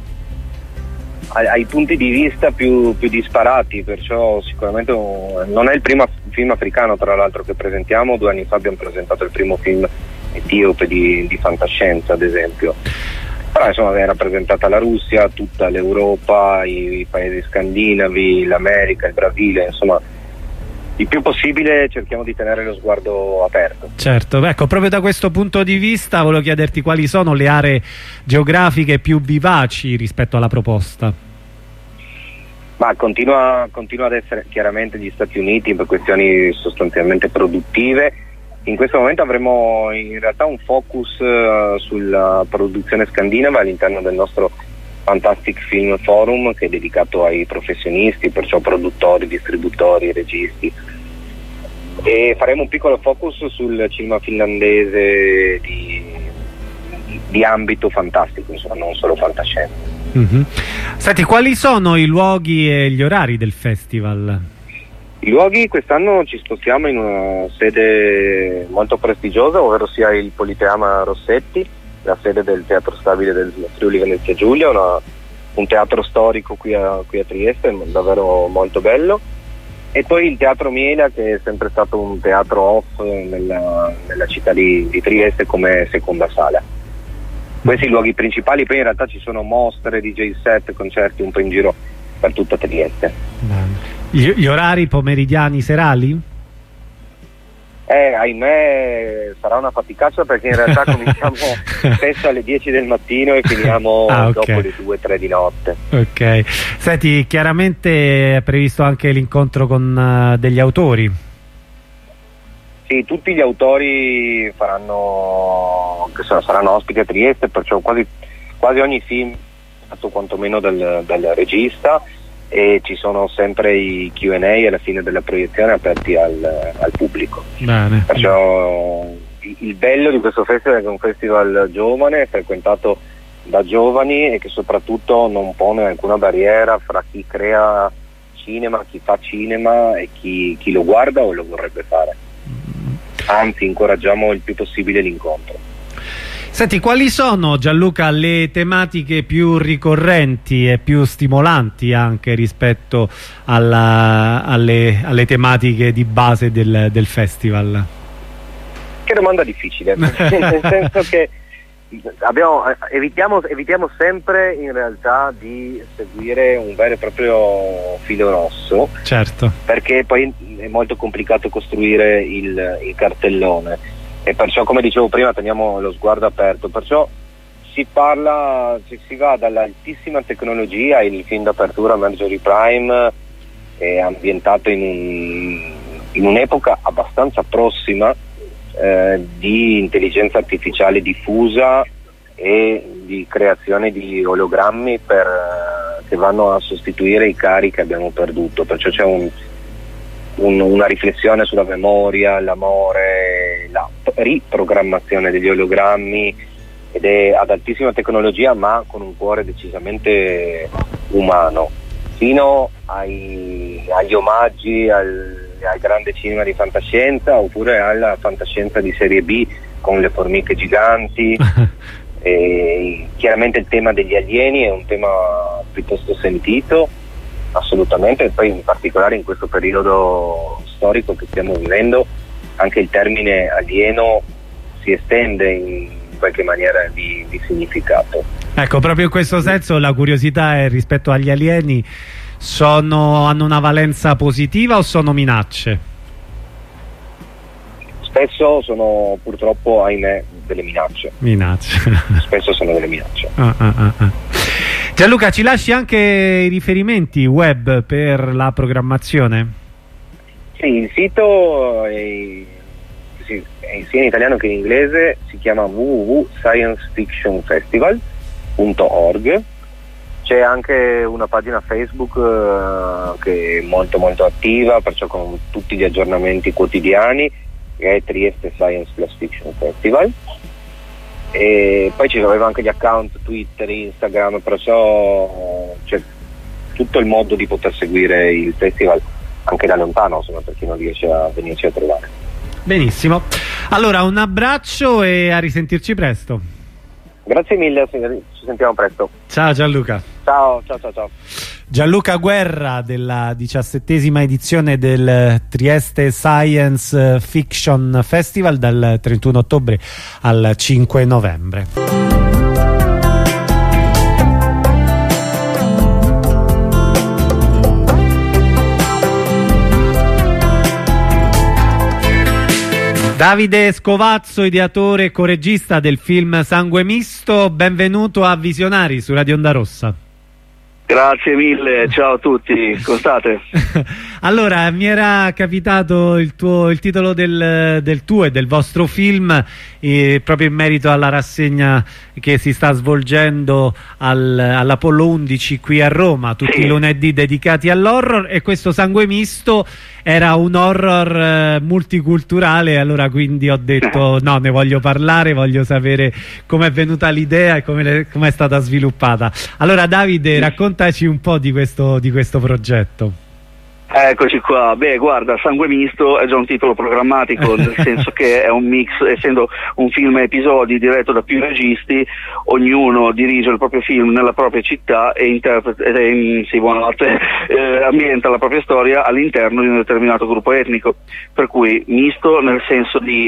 G: ai punti di vista più, più disparati, perciò sicuramente non è il primo film africano, tra l'altro, che presentiamo. Due anni fa abbiamo presentato il primo film etiope di, di fantascienza, ad esempio. Però insomma è rappresentata la Russia, tutta l'Europa, i, i paesi scandinavi, l'America, il Brasile, insomma il più possibile cerchiamo di tenere lo sguardo aperto.
A: Certo, ecco, proprio da questo punto di vista volevo chiederti quali sono le aree geografiche più vivaci rispetto alla proposta.
G: Ma continua, continua ad essere chiaramente gli Stati Uniti per questioni sostanzialmente produttive. In questo momento avremo in realtà un focus uh, sulla produzione scandinava all'interno del nostro Fantastic Film Forum, che è dedicato ai professionisti, perciò produttori, distributori, registi, e faremo un piccolo focus sul cinema finlandese di, di ambito fantastico, insomma, non solo fantascienza.
A: Mm-hmm. Senti, quali sono i luoghi e gli orari del festival?
G: I luoghi quest'anno ci spostiamo in una sede molto prestigiosa, ovvero sia il Politeama Rossetti, la sede del Teatro Stabile del Friuli Venezia Giulia, una, un teatro storico qui a, qui a Trieste, davvero molto bello, e poi il Teatro Miela, che è sempre stato un teatro off nella, nella città di, di Trieste come seconda sala. Questi luoghi principali, poi in realtà ci sono mostre, D J set, concerti un po' in giro per tutta Trieste.
A: Gli, gli orari pomeridiani, serali?
G: Eh, ahimè, sarà una faticaccia, perché in realtà cominciamo spesso alle dieci del mattino e finiamo ah, okay. dopo le due tre di notte.
A: Ok. Senti, chiaramente è previsto anche l'incontro con uh, degli autori.
G: Sì, tutti gli autori faranno, che saranno ospiti a Trieste, perciò quasi, quasi ogni film fatto quantomeno dal, dal regista, e ci sono sempre i Q and A alla fine della proiezione aperti al, al pubblico.
A: Bene.
G: Perciò il bello di questo festival è che è un festival giovane, frequentato da giovani, e che soprattutto non pone alcuna barriera fra chi crea cinema, chi fa cinema e chi, chi lo guarda o lo vorrebbe fare. Anzi, incoraggiamo il più possibile l'incontro.
A: Senti, quali sono, Gianluca, le tematiche più ricorrenti e più stimolanti anche rispetto alla, alle, alle tematiche di base del, del festival?
G: Che domanda difficile, nel senso che abbiamo, evitiamo, evitiamo sempre in realtà di seguire un vero e proprio filo rosso,
A: certo,
G: perché poi è molto complicato costruire il, il cartellone, e perciò, come dicevo prima, teniamo lo sguardo aperto. Perciò si parla, si va dall'altissima tecnologia. Il film d'apertura Marjorie Prime è ambientato in, un, in un'epoca abbastanza prossima eh, di intelligenza artificiale diffusa e di creazione di ologrammi per, eh, che vanno a sostituire i cari che abbiamo perduto. Perciò c'è un Un, una riflessione sulla memoria, l'amore, la riprogrammazione degli ologrammi, ed è ad altissima tecnologia ma con un cuore decisamente umano, fino ai, agli omaggi al, al grande cinema di fantascienza, oppure alla fantascienza di serie B con le formiche giganti. E chiaramente il tema degli alieni è un tema piuttosto sentito, assolutamente, e poi in particolare in questo periodo storico che stiamo vivendo anche il termine alieno si estende in qualche maniera di, di significato.
A: Ecco, proprio in questo senso la curiosità è rispetto agli alieni, sono, hanno una valenza positiva o sono minacce?
G: Spesso sono purtroppo, ahimè, delle minacce.
A: Minacce.
G: Spesso sono delle minacce.
A: Ah, ah, ah, ah. Gianluca, ci lasci anche i riferimenti web per la programmazione?
G: Sì, il sito è, sì, è sia in italiano che in inglese, si chiama w w w punto science fiction festival punto org. C'è anche una pagina Facebook eh, che è molto molto attiva, perciò con tutti gli aggiornamenti quotidiani, che è Trieste Science Plus Fiction Festival. E poi ci aveva anche gli account Twitter, Instagram, perciò c'è tutto il modo di poter seguire il festival anche da lontano, insomma, per chi non riesce a venirci a trovare.
A: Benissimo, allora un abbraccio e a risentirci presto.
G: Grazie mille, ci sentiamo presto.
A: Ciao Gianluca.
G: Ciao, ciao, ciao, ciao.
A: Gianluca Guerra della diciassettesima edizione del Trieste Science Fiction Festival dal trentuno ottobre al cinque novembre. Davide Scovazzo, ideatore e coregista del film Sangue Misto, benvenuto a Visionari su Radio Onda Rossa.
H: Grazie mille, ciao a tutti, come state?
A: Allora, mi era capitato il, tuo, il titolo del, del tuo e del vostro film eh, proprio in merito alla rassegna che si sta svolgendo al, all'Apollo undici qui a Roma, tutti i sì. lunedì dedicati all'horror, e questo Sangue Misto era un horror eh, multiculturale, allora quindi ho detto no, ne voglio parlare, voglio sapere come è venuta l'idea e come è stata sviluppata. Allora Davide, raccontaci un po' di questo, di questo progetto.
H: Eccoci qua, beh guarda, Sangue Misto è già un titolo programmatico, nel senso che è un mix, essendo un film a episodi diretto da più registi, ognuno dirige il proprio film nella propria città e interpreta, eh, sì, buonanotte, eh, ambienta la propria storia all'interno di un determinato gruppo etnico, per cui misto nel senso di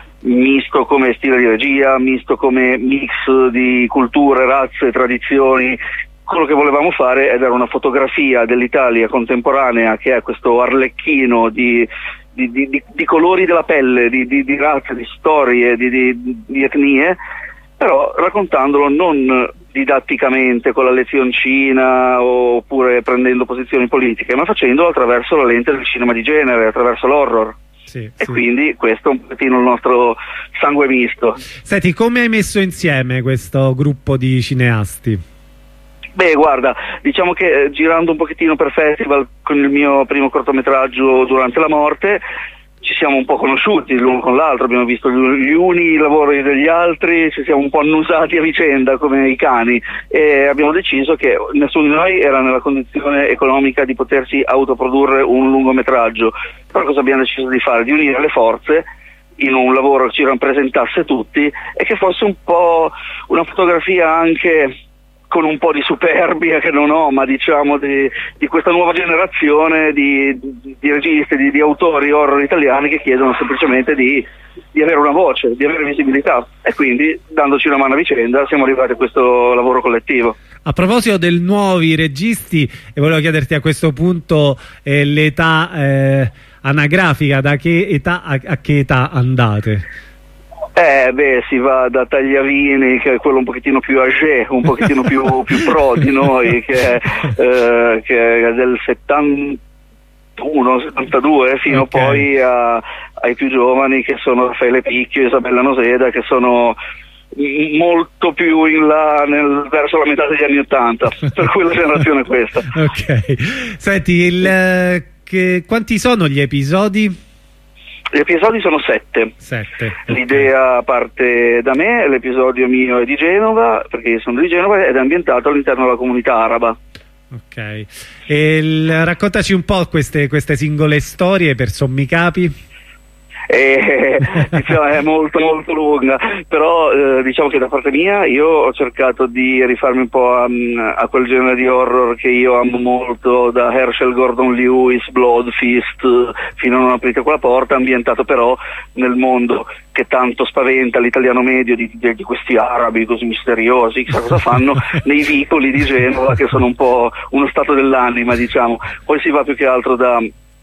H: misto come stile di regia, misto come mix di culture, razze, tradizioni. Quello che volevamo fare è dare una fotografia dell'Italia contemporanea, che è questo arlecchino di, di, di, di, di colori della pelle, di, di, di razze, di storie, di, di, di etnie, però raccontandolo non didatticamente con la lezioncina oppure prendendo posizioni politiche, ma facendolo attraverso la lente del cinema di genere, attraverso l'horror. Sì, e sì. Quindi questo è un pochettino il nostro Sangue Misto.
A: Senti, come hai messo insieme questo gruppo di cineasti?
H: Beh guarda, diciamo che eh, girando un pochettino per festival con il mio primo cortometraggio Durante la morte ci siamo un po' conosciuti l'uno con l'altro, abbiamo visto gli uni i lavori degli altri, ci siamo un po' annusati a vicenda come i cani e abbiamo deciso che nessuno di noi era nella condizione economica di potersi autoprodurre un lungometraggio, però cosa abbiamo deciso di fare? Di unire le forze in un lavoro che ci rappresentasse tutti e che fosse un po' una fotografia anche con un po' di superbia che non ho, ma diciamo di, di questa nuova generazione di, di registi, di, di autori horror italiani che chiedono semplicemente di, di avere una voce, di avere visibilità, e quindi dandoci una mano a vicenda siamo arrivati a questo lavoro collettivo.
A: A proposito del nuovi registi, e volevo chiederti a questo punto eh, l'età eh, anagrafica, da che età a, a che età andate?
H: Eh beh, si va da Tagliavini, che è quello un pochettino più âgé, un pochettino più, più pro di noi, che è, eh, che è del settantuno settantadue, fino okay. poi a, ai più giovani che sono Raffaele Picchio e Isabella Noseda, che sono molto più in là nel, verso la metà degli anni ottanta, per cui la generazione è questa.
A: Ok, senti, il, che, quanti sono gli episodi?
H: Gli episodi sono sette.
A: Sette.
H: L'idea parte da me, l'episodio mio è di Genova, perché io sono di Genova, ed è ambientato all'interno della comunità araba.
A: Ok. E il, raccontaci un po' queste, queste singole storie per sommi capi.
H: e diciamo, è molto molto lunga, però eh, diciamo che da parte mia io ho cercato di rifarmi un po' a, a quel genere di horror che io amo molto, da Herschel Gordon Lewis, Blood Feast, fino a Non aprite quella porta, ambientato però nel mondo che tanto spaventa l'italiano medio di, di, di questi arabi così misteriosi, chissà cosa fanno, nei vicoli di Genova, che sono un po' uno stato dell'anima, diciamo. Poi si va più che altro da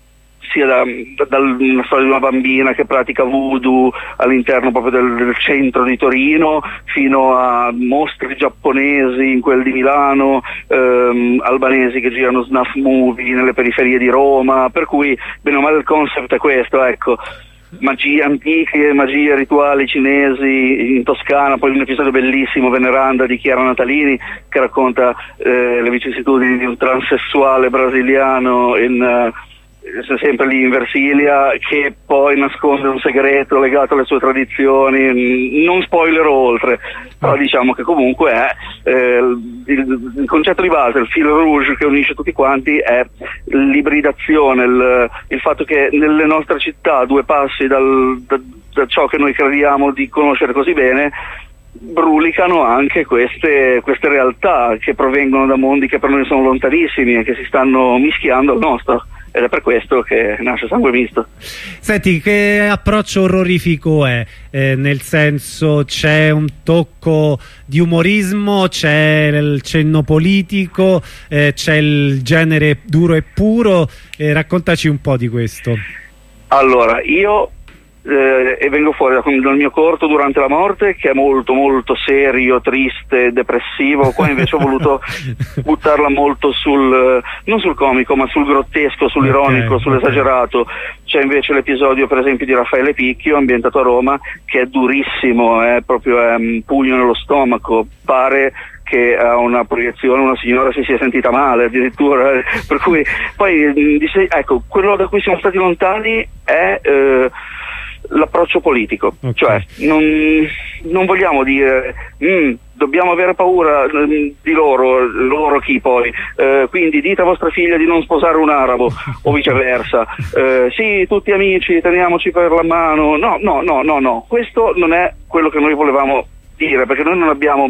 H: sia da, da, da una storia di una bambina che pratica voodoo all'interno proprio del, del centro di Torino, fino a mostri giapponesi in quel di Milano, ehm, albanesi che girano snuff movie nelle periferie di Roma, per cui bene o male il concept è questo, ecco. Magie antiche, magie rituali cinesi in Toscana, poi un episodio bellissimo, Veneranda, di Chiara Natalini, che racconta eh, le vicissitudini di un transessuale brasiliano in... Uh, sempre lì in Versilia, che poi nasconde un segreto legato alle sue tradizioni. Non spoilerò oltre, però diciamo che comunque è eh, il, il concetto di base, il fil rouge che unisce tutti quanti è l'ibridazione, il, il fatto che nelle nostre città, due passi dal, da, da ciò che noi crediamo di conoscere così bene, brulicano anche queste, queste realtà che provengono da mondi che per noi sono lontanissimi e che si stanno mischiando al nostro. Ed è per questo che nasce Sangue Misto.
A: Senti, che approccio orrorifico è? Eh, nel senso, c'è un tocco di umorismo, c'è il cenno politico, eh, c'è il genere duro e puro, eh, raccontaci un po' di questo.
H: Allora, io eh, e vengo fuori dal mio corto Durante la morte, che è molto molto serio, triste, depressivo. Qua invece ho voluto buttarla molto sul, non sul comico, ma sul grottesco, sull'ironico, okay, sull'esagerato. Okay. C'è invece l'episodio per esempio di Raffaele Picchio, ambientato a Roma, che è durissimo, è proprio è un pugno nello stomaco, pare che a una proiezione una signora si sia sentita male addirittura, per cui poi dice, ecco, quello da cui siamo stati lontani è eh, l'approccio politico, okay. Cioè non, non vogliamo dire mm, dobbiamo avere paura mm, di loro, loro chi poi, eh, quindi dite a vostra figlia di non sposare un arabo o viceversa, eh, sì, tutti amici, teniamoci per la mano, no, no, no, no, no, questo non è quello che noi volevamo dire, perché noi non abbiamo,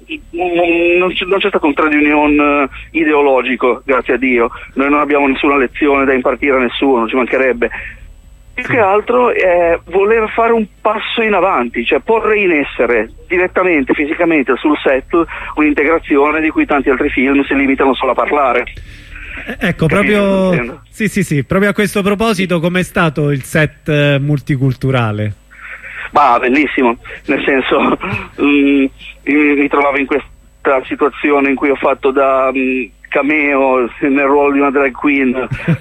H: non c'è, non c'è stato un trade union ideologico, grazie a Dio, noi non abbiamo nessuna lezione da impartire a nessuno, ci mancherebbe. Più che altro è voler fare un passo in avanti, cioè porre in essere direttamente, fisicamente sul set un'integrazione di cui tanti altri film si limitano solo a parlare.
A: Ecco, proprio sì, sì, sì, proprio a questo proposito, com'è stato il set eh, multiculturale?
H: Ma bellissimo, nel senso um, mi trovavo in questa situazione in cui ho fatto da um, cameo nel ruolo di una drag queen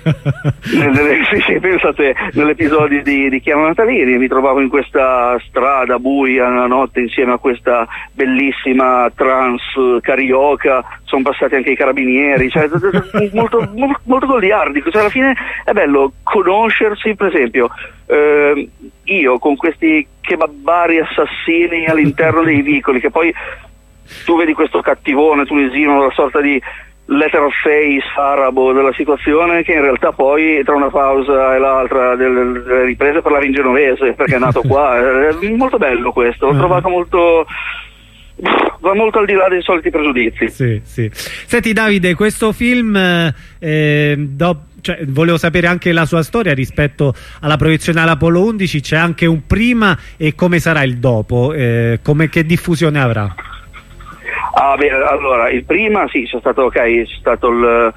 H: nelle, sì, pensate, nell'episodio di, di Chiara Natalini. Mi trovavo in questa strada buia nella notte insieme a questa bellissima trans carioca, sono passati anche i carabinieri, cioè molto, molto, molto goliardico, cioè alla fine è bello conoscersi. Per esempio eh, io con questi kebabari assassini all'interno dei vicoli, che poi tu vedi questo cattivone tunisino, una sorta di letterface arabo della situazione, che in realtà poi tra una pausa e l'altra delle, delle riprese parlava in genovese perché è nato qua. È molto bello questo, l'ho trovato molto, va molto al di là dei soliti pregiudizi.
A: Sì, sì. Senti Davide, questo film eh, do, cioè, volevo sapere anche la sua storia rispetto alla proiezione all'Apollo undici. C'è anche un prima e come sarà il dopo, eh, come, che diffusione avrà?
H: Ah, beh, allora, il prima sì, c'è stato, ok, c'è stato il,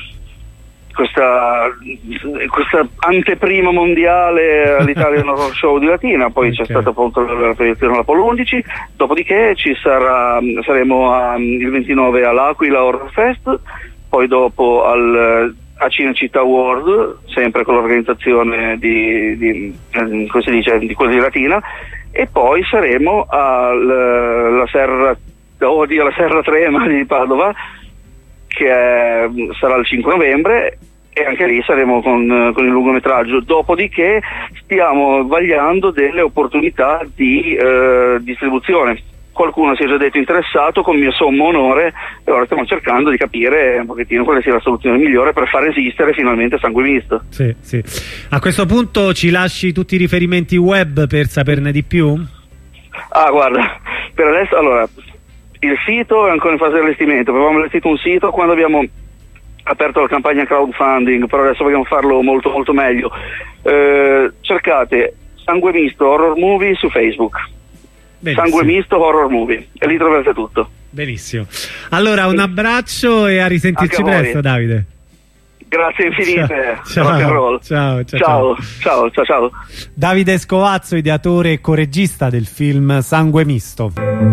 H: questa, questa anteprima mondiale all'Italian Horror Show di Latina, poi okay. C'è stata appunto la proiezione all'Apollo undici, dopodiché ci sarà, saremo a, il ventinove all'Aquila Horror Fest, poi dopo al, a Cinecittà World, sempre con l'organizzazione di, di, eh, come si dice, di quella di Latina, e poi saremo alla Serra Oddio, alla Serra Trema di Padova, che è, sarà il cinque novembre, e anche lì saremo con, con il lungometraggio. Dopodiché stiamo vagliando delle opportunità di eh, distribuzione, qualcuno si è già detto interessato, con mio sommo onore, e ora stiamo cercando di capire un pochettino quale sia la soluzione migliore per far esistere finalmente Sangue Misto.
A: Sì, sì. A questo punto ci lasci tutti i riferimenti web per saperne di più?
H: Ah, guarda, per adesso, allora, il sito è ancora in fase di allestimento, avevamo allestito un sito quando abbiamo aperto la campagna crowdfunding, però adesso vogliamo farlo molto molto meglio. Eh, cercate Sangue Misto Horror Movie su Facebook. Benissimo. Sangue Misto Horror Movie, e lì troverete tutto.
A: Benissimo. Allora un abbraccio e a risentirci a presto, Davide.
H: Grazie infinite.
A: Ciao.
H: Rock and roll.
A: Ciao, ciao,
H: ciao, ciao, ciao, ciao.
A: Davide Scovazzo, ideatore e coregista del film Sangue Misto.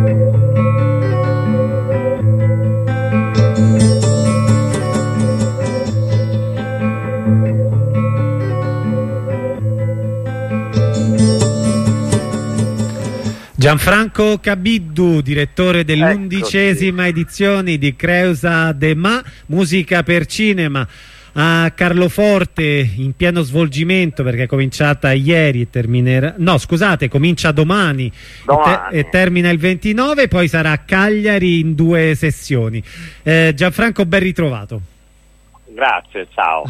A: Gianfranco Cabiddu, direttore dell'undicesima edizione di Creusa de Ma, musica per cinema. A Carloforte in pieno svolgimento, perché è cominciata ieri e terminerà, no scusate, comincia domani, domani. E, te e termina il ventinove, poi sarà a Cagliari in due sessioni. eh, Gianfranco, ben ritrovato.
I: Grazie, ciao.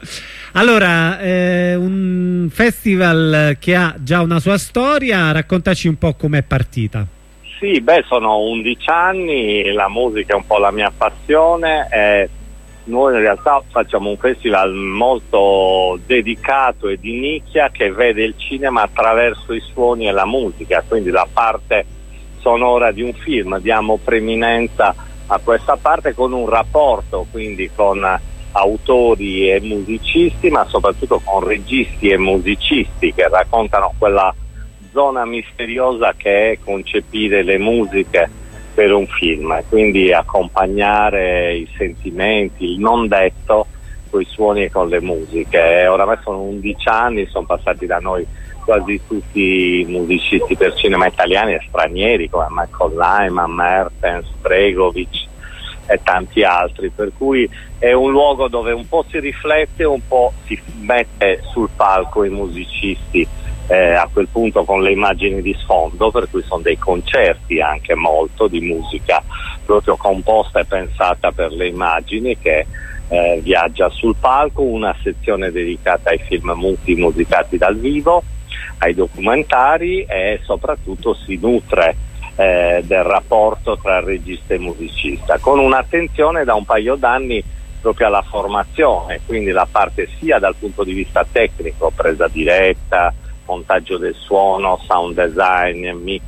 A: Allora, eh, un festival che ha già una sua storia, raccontaci un po' com'è partita.
I: Sì, beh, sono undici anni, la musica è un po' la mia passione, e noi in realtà facciamo un festival molto dedicato e di nicchia che vede il cinema attraverso i suoni e la musica, quindi la parte sonora di un film, diamo preminenza a questa parte con un rapporto quindi con autori e musicisti, ma soprattutto con registi e musicisti che raccontano quella zona misteriosa che è concepire le musiche per un film, quindi accompagnare i sentimenti, il non detto con i suoni e con le musiche. E oramai sono undici anni, sono passati da noi quasi tutti i musicisti per cinema italiani e stranieri come Michael Nyman, Mertens, Bregovic e tanti altri, per cui è un luogo dove un po' si riflette, un po' si mette sul palco i musicisti, eh, a quel punto con le immagini di sfondo, per cui sono dei concerti anche molto di musica proprio composta e pensata per le immagini che eh, viaggia sul palco, una sezione dedicata ai film muti musicati dal vivo, ai documentari, e soprattutto si nutre Eh, del rapporto tra regista e musicista, con un'attenzione da un paio d'anni proprio alla formazione, quindi la parte sia dal punto di vista tecnico, presa diretta, montaggio del suono, sound design, mix,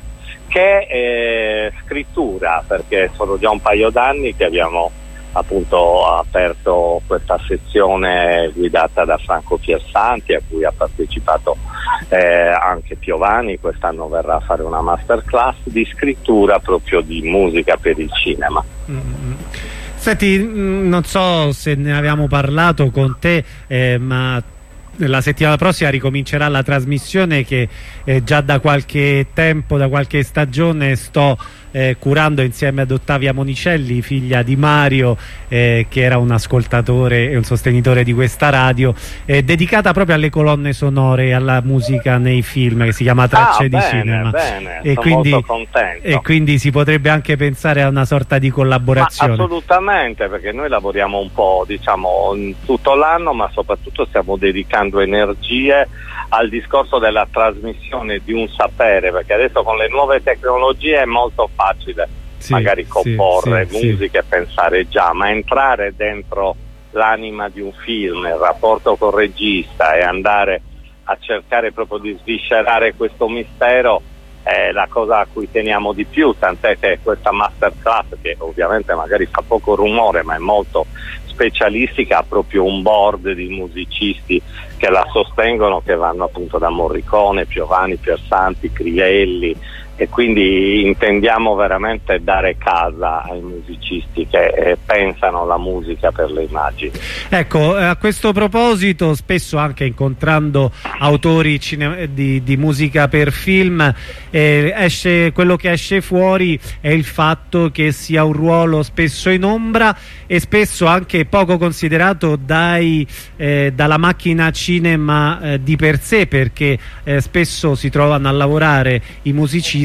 I: che eh, scrittura, perché sono già un paio d'anni che abbiamo appunto aperto questa sezione guidata da Franco Piersanti, a cui ha partecipato eh, anche Piovani. Quest'anno verrà a fare una masterclass di scrittura proprio di musica per il cinema.
A: Mm-hmm. Senti, non so se ne abbiamo parlato con te, eh, ma la settimana prossima ricomincerà la trasmissione che eh, già da qualche tempo, da qualche stagione sto eh, curando insieme ad Ottavia Monicelli, figlia di Mario, eh, che era un ascoltatore e un sostenitore di questa radio, eh, dedicata proprio alle colonne sonore e alla musica nei film, che si chiama Tracce
I: ah,
A: di
I: bene,
A: Cinema.
I: Bene,
A: e,
I: sono
A: quindi,
I: molto contento.
A: e quindi si potrebbe anche pensare a una sorta di collaborazione.
I: Ma assolutamente, perché noi lavoriamo un po', diciamo, tutto l'anno, ma soprattutto stiamo dedicando energie al discorso della trasmissione di un sapere, perché adesso con le nuove tecnologie è molto facile sì, magari comporre sì, sì, musica sì. e pensare già, ma entrare dentro l'anima di un film, il rapporto col regista e andare a cercare proprio di sviscerare questo mistero è la cosa a cui teniamo di più, tant'è che questa masterclass, che ovviamente magari fa poco rumore ma è molto specialistica, ha proprio un board di musicisti che la sostengono, che vanno appunto da Morricone, Piovani, Piersanti, Crivelli, e quindi intendiamo veramente dare casa ai musicisti che eh, pensano la musica per le immagini.
A: Ecco, a questo proposito, spesso anche incontrando autori di, di musica per film, eh, esce, quello che esce fuori è il fatto che sia un ruolo spesso in ombra e spesso anche poco considerato dai, eh, dalla macchina cinema eh, di per sé, perché eh, spesso si trovano a lavorare i musicisti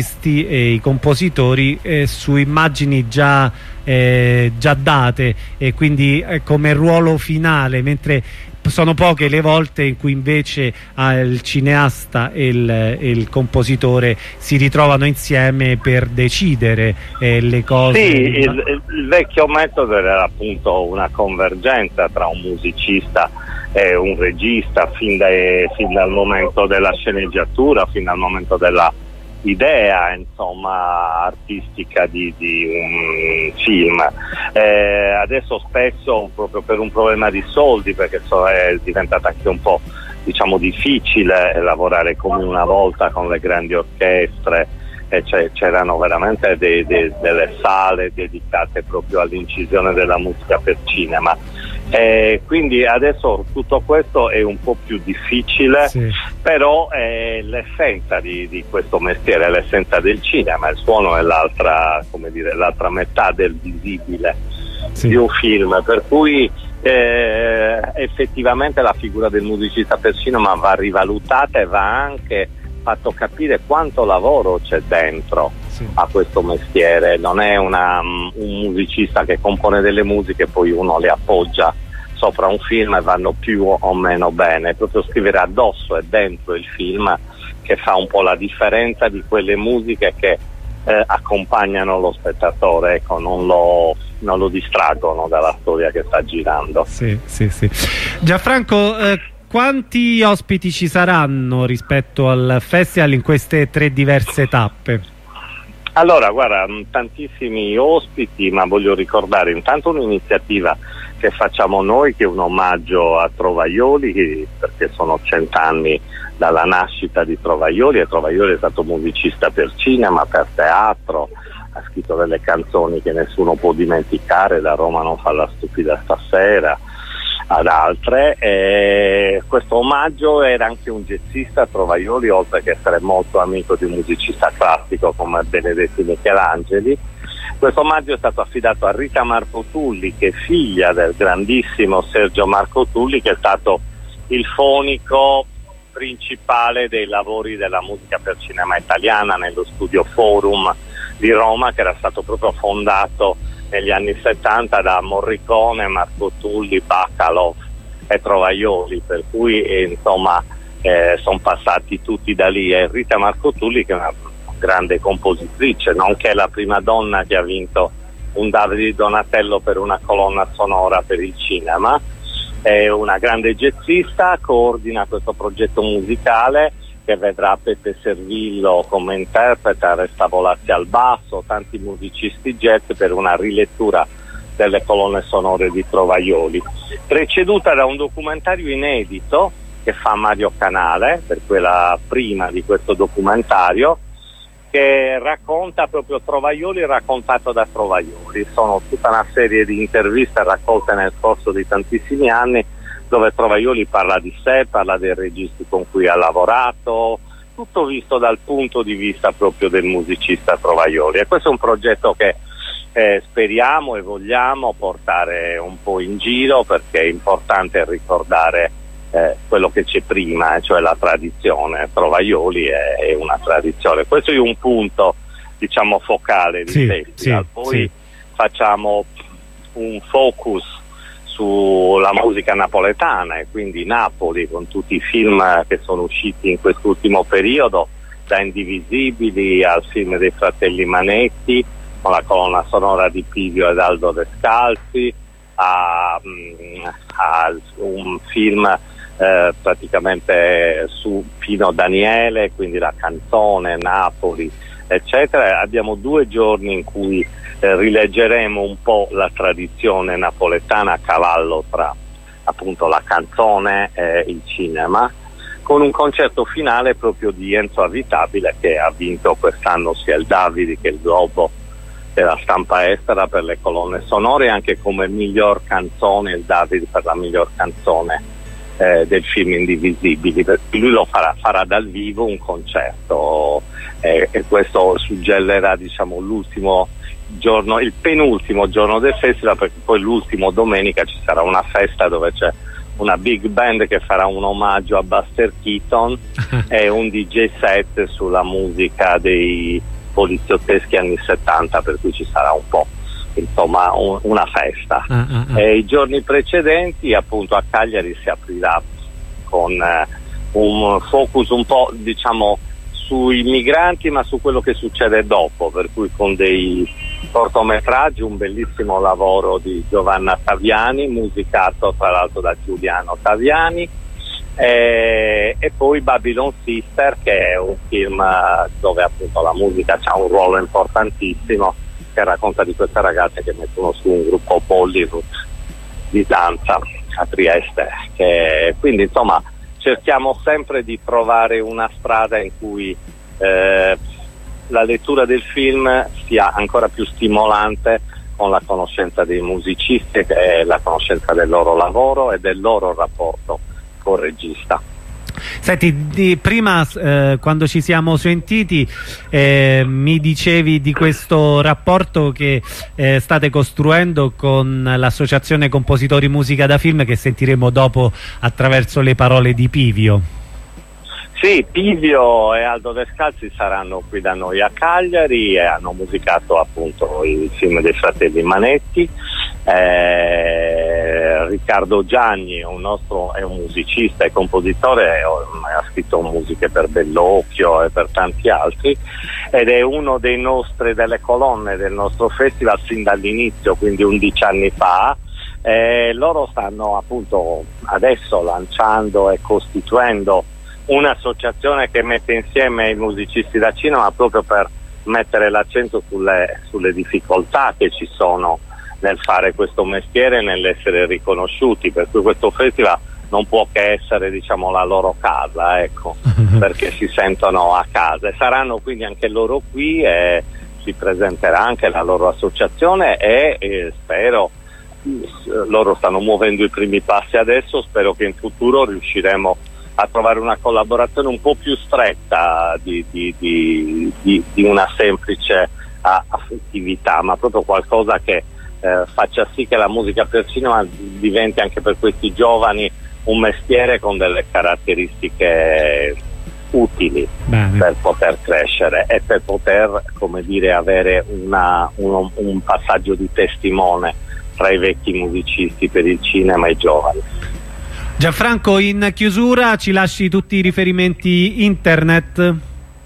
A: registi e i compositori eh, su immagini già, eh, già date, e quindi eh, come ruolo finale, mentre sono poche le volte in cui invece ah, il cineasta e il, e il compositore si ritrovano insieme per decidere eh, le cose.
I: Sì, il, il vecchio metodo era appunto una convergenza tra un musicista e un regista fin, dai, fin dal momento della sceneggiatura, fin dal momento della idea, insomma, artistica di, di un film. Eh, adesso spesso, proprio per un problema di soldi, perché so, è diventata anche un po', diciamo, difficile lavorare come una volta con le grandi orchestre, e c'erano veramente dei, dei, delle sale dedicate proprio all'incisione della musica per cinema. Eh, quindi adesso tutto questo è un po' più difficile, sì. Però è l'essenza di, di questo mestiere, è l'essenza del cinema. Il suono è l'altra, come dire, l'altra metà del visibile, sì, di un film, per cui eh, effettivamente la figura del musicista per cinema va rivalutata e va anche fatto capire quanto lavoro c'è dentro, sì, a questo mestiere. Non è una, um, un musicista che compone delle musiche e poi uno le appoggia sopra un film e vanno più o meno bene. È proprio scrivere addosso e dentro il film che fa un po' la differenza di quelle musiche che eh, accompagnano lo spettatore, ecco, non lo, non lo distraggono dalla storia che sta girando.
A: Sì, sì, sì. Gianfranco, eh, quanti ospiti ci saranno rispetto al festival in queste tre diverse tappe?
I: Allora, guarda, tantissimi ospiti, ma voglio ricordare intanto un'iniziativa che facciamo noi, che è un omaggio a Trovaioli, perché sono cent'anni dalla nascita di Trovaioli, e Trovaioli è stato musicista per cinema, per teatro, ha scritto delle canzoni che nessuno può dimenticare, da Roma non fa la stupida stasera, ad altre. E questo omaggio era anche un jazzista, Trovaioli, oltre che essere molto amico di un musicista classico come Benedetti Michelangeli. Questo omaggio è stato affidato a Rita Marco Tulli, che è figlia del grandissimo Sergio Marco Tulli, che è stato il fonico principale dei lavori della musica per cinema italiana nello studio Forum di Roma, che era stato proprio fondato negli anni settanta da Morricone, Marco Tulli, Bacalov e Trovaioli, per cui eh, insomma eh, sono passati tutti da lì. E Rita Marco Tulli, che è una grande compositrice, nonché la prima donna che ha vinto un Davide Donatello per una colonna sonora per il cinema, è una grande jazzista, coordina questo progetto musicale che vedrà Peppe Servillo come interprete, Resta Volazzi al basso, tanti musicisti jazz, per una rilettura delle colonne sonore di Trovaioli, preceduta da un documentario inedito che fa Mario Canale, per quella prima di questo documentario, che racconta proprio Trovaioli raccontato da Trovaioli. Sono tutta una serie di interviste raccolte nel corso di tantissimi anni, dove Trovaioli parla di sé, parla dei registi con cui ha lavorato, tutto visto dal punto di vista proprio del musicista Trovaioli. E questo è un progetto che eh, speriamo e vogliamo portare un po' in giro, perché è importante ricordare eh, quello che c'è prima, cioè la tradizione. Trovaioli è, è una tradizione. Questo è un punto, diciamo, focale di
A: sì,
I: festival.
A: Sì,
I: Poi
A: sì.
I: facciamo un focus sulla musica napoletana, e quindi Napoli, con tutti i film che sono usciti in quest'ultimo periodo, da Indivisibili al film dei fratelli Manetti, con la colonna sonora di Pivio ed Aldo Descalzi, a, a un film eh, praticamente su Pino Daniele, quindi la canzone, Napoli, eccetera. Abbiamo due giorni in cui eh, rileggeremo un po' la tradizione napoletana a cavallo tra appunto la canzone e il cinema, con un concerto finale proprio di Enzo Avitabile, che ha vinto quest'anno sia il Davide che il Globo della stampa estera per le colonne sonore, anche come miglior canzone, il Davide per la miglior canzone eh, del film Indivisibili. Lui lo farà, farà dal vivo un concerto eh, e questo suggellerà, diciamo, l'ultimo giorno, il penultimo giorno del festival, perché poi l'ultimo domenica ci sarà una festa dove c'è una big band che farà un omaggio a Buster Keaton e un D J set sulla musica dei poliziotteschi anni settanta, per cui ci sarà un po', insomma, un, una festa.
A: Ah, ah, ah.
I: E i giorni precedenti, appunto, a Cagliari si aprirà con eh, un focus un po', diciamo, sui migranti, ma su quello che succede dopo, per cui con dei cortometraggi, un bellissimo lavoro di Giovanna Taviani, musicato tra l'altro da Giuliano Taviani, e, e poi Babylon Sister, che è un film dove appunto la musica ha un ruolo importantissimo, che racconta di queste ragazze che mettono su un gruppo Bollywood di danza a Trieste, che, quindi insomma cerchiamo sempre di trovare una strada in cui eh, la lettura del film sia ancora più stimolante, con la conoscenza dei musicisti e la conoscenza del loro lavoro e del loro rapporto col regista.
A: Senti, di, prima eh, quando ci siamo sentiti eh, mi dicevi di questo rapporto che eh, state costruendo con l'Associazione Compositori Musica da Film, che sentiremo dopo attraverso le parole di Pivio.
I: Sì, Pivio e Aldo Descalzi saranno qui da noi a Cagliari e hanno musicato appunto il film dei fratelli Manetti. Eh, Riccardo Gianni è un nostro è un musicista e compositore, ha scritto musiche per Bellocchio e per tanti altri, ed è uno dei nostri, delle colonne del nostro festival sin dall'inizio, quindi undici anni fa. Eh, loro stanno appunto adesso lanciando e costituendo un'associazione che mette insieme i musicisti da cinema proprio per mettere l'accento sulle, sulle difficoltà che ci sono nel fare questo mestiere e nell'essere riconosciuti, per cui questo festival non può che essere, diciamo, la loro casa, ecco, perché si sentono a casa, e saranno quindi anche loro qui e si presenterà anche la loro associazione e, e spero, loro stanno muovendo i primi passi adesso, spero che in futuro riusciremo a trovare una collaborazione un po' più stretta di, di, di, di, di una semplice affettività, ma proprio qualcosa che eh, faccia sì che la musica per cinema diventi anche per questi giovani un mestiere con delle caratteristiche utili. Bene. Per poter crescere e per poter, come dire, avere una, uno, un passaggio di testimone tra i vecchi musicisti per il cinema e i giovani.
A: Gianfranco, in chiusura ci lasci tutti i riferimenti internet?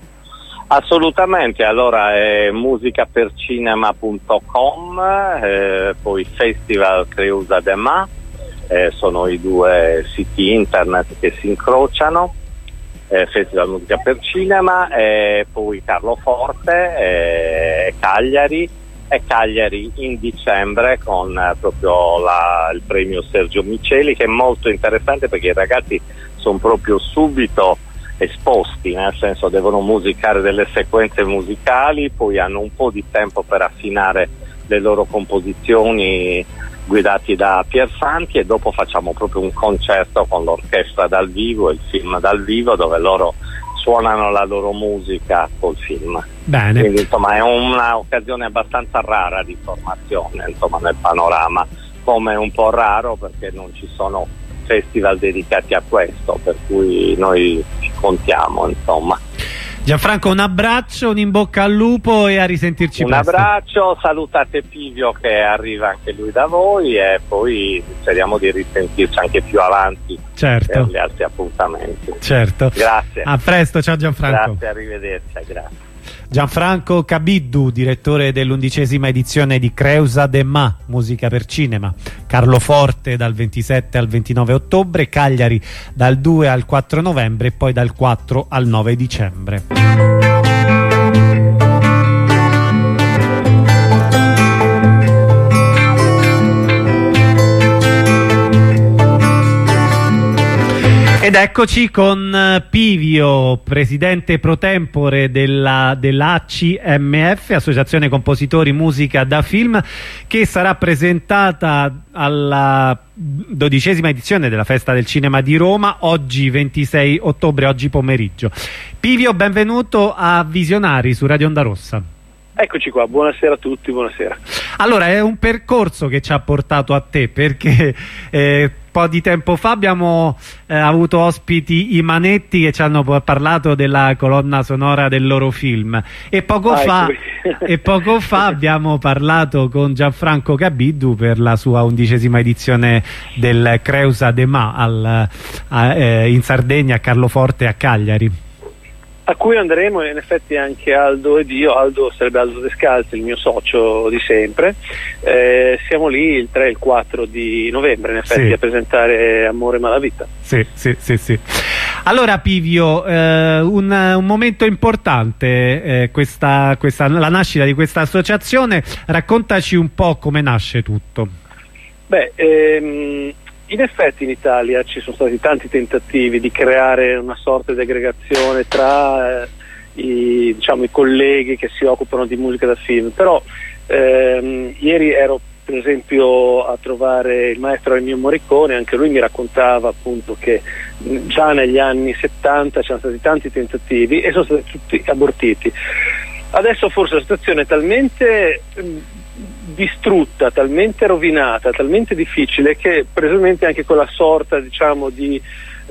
I: Assolutamente, allora è musicapercinema punto com, eh, poi Festival Creusa de Ma, eh, sono i due siti internet che si incrociano, eh, Festival Musica per Cinema, e poi Carlo Forte, eh, Cagliari, e Cagliari in dicembre con eh, proprio la, il premio Sergio Miceli, che è molto interessante perché i ragazzi sono proprio subito esposti, nel senso devono musicare delle sequenze musicali, poi hanno un po' di tempo per affinare le loro composizioni guidati da Piersanti, e dopo facciamo proprio un concerto con l'orchestra dal vivo e il film dal vivo, dove loro suonano la loro musica col film.
A: Bene.
I: Quindi insomma è un'occasione abbastanza rara di formazione, insomma, nel panorama, come un po' raro perché non ci sono festival dedicati a questo, per cui noi ci contiamo, insomma.
A: Gianfranco, un abbraccio, un in bocca al lupo e a risentirci
I: un
A: presto.
I: Un abbraccio, salutate Pivio che arriva anche lui da voi, e poi speriamo di risentirci anche più avanti,
A: certo,
I: per gli altri appuntamenti.
A: Certo.
I: Grazie.
A: A presto, ciao Gianfranco.
I: Grazie, arrivederci, grazie.
A: Gianfranco Cabiddu, direttore dell'undicesima edizione di Creusa de Ma, musica per cinema. Carlo Forte dal ventisette al ventinove ottobre, Cagliari dal due al quattro novembre e poi dal quattro al nove dicembre. Ed eccoci con Pivio, presidente pro tempore della, dell'A C M F, Associazione Compositori Musica da Film, che sarà presentata alla dodicesima edizione della Festa del Cinema di Roma, oggi ventisei ottobre, oggi pomeriggio. Pivio, benvenuto a Visionari su Radio Onda Rossa.
J: Eccoci qua, buonasera a tutti, buonasera.
A: Allora, è un percorso che ci ha portato a te, perché eh, po' di tempo fa abbiamo eh, avuto ospiti i Manetti che ci hanno parlato della colonna sonora del loro film, e poco, ah, fa, e poco fa abbiamo parlato con Gianfranco Cabiddu per la sua undicesima edizione del Creusa de Ma al, a, eh, in Sardegna, a Carloforte e a Cagliari,
J: a cui andremo in effetti anche Aldo ed io. Aldo sarebbe Aldo Descalzi, il mio socio di sempre. Eh, siamo lì il tre e il quattro di novembre in effetti, sì, a presentare Amore Malavita.
A: Sì, sì, sì, sì. Allora Pivio, eh, un, un momento importante, eh, questa, questa, la nascita di questa associazione. Raccontaci un po' come nasce tutto.
J: Beh, ehm, in effetti in Italia ci sono stati tanti tentativi di creare una sorta di aggregazione tra eh, i, diciamo, i colleghi che si occupano di musica da film, però ehm, ieri ero per esempio a trovare il maestro Ennio Morricone, anche lui mi raccontava appunto che già negli anni settanta c'erano stati tanti tentativi e sono stati tutti abortiti. Adesso forse la situazione è talmente distrutta, talmente rovinata, talmente difficile che presumibilmente anche quella sorta, diciamo, di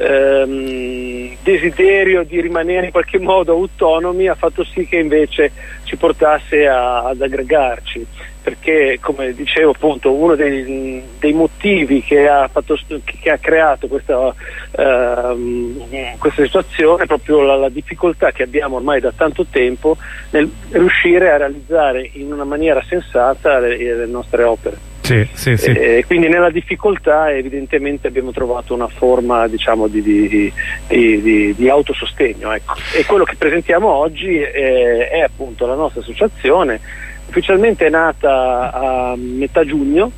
J: ehm, desiderio di rimanere in qualche modo autonomi ha fatto sì che invece ci portasse a, ad aggregarci, perché come dicevo appunto uno dei, dei motivi che ha, fatto, che ha creato questa, ehm, questa situazione è proprio la, la difficoltà che abbiamo ormai da tanto tempo nel riuscire a realizzare in una maniera sensata le, le nostre opere.
A: Sì, sì, sì.
J: E quindi nella difficoltà evidentemente abbiamo trovato una forma, diciamo, di, di, di, di, di autosostegno, ecco. E quello che presentiamo oggi è, è appunto la nostra associazione. Ufficialmente è nata a metà giugno,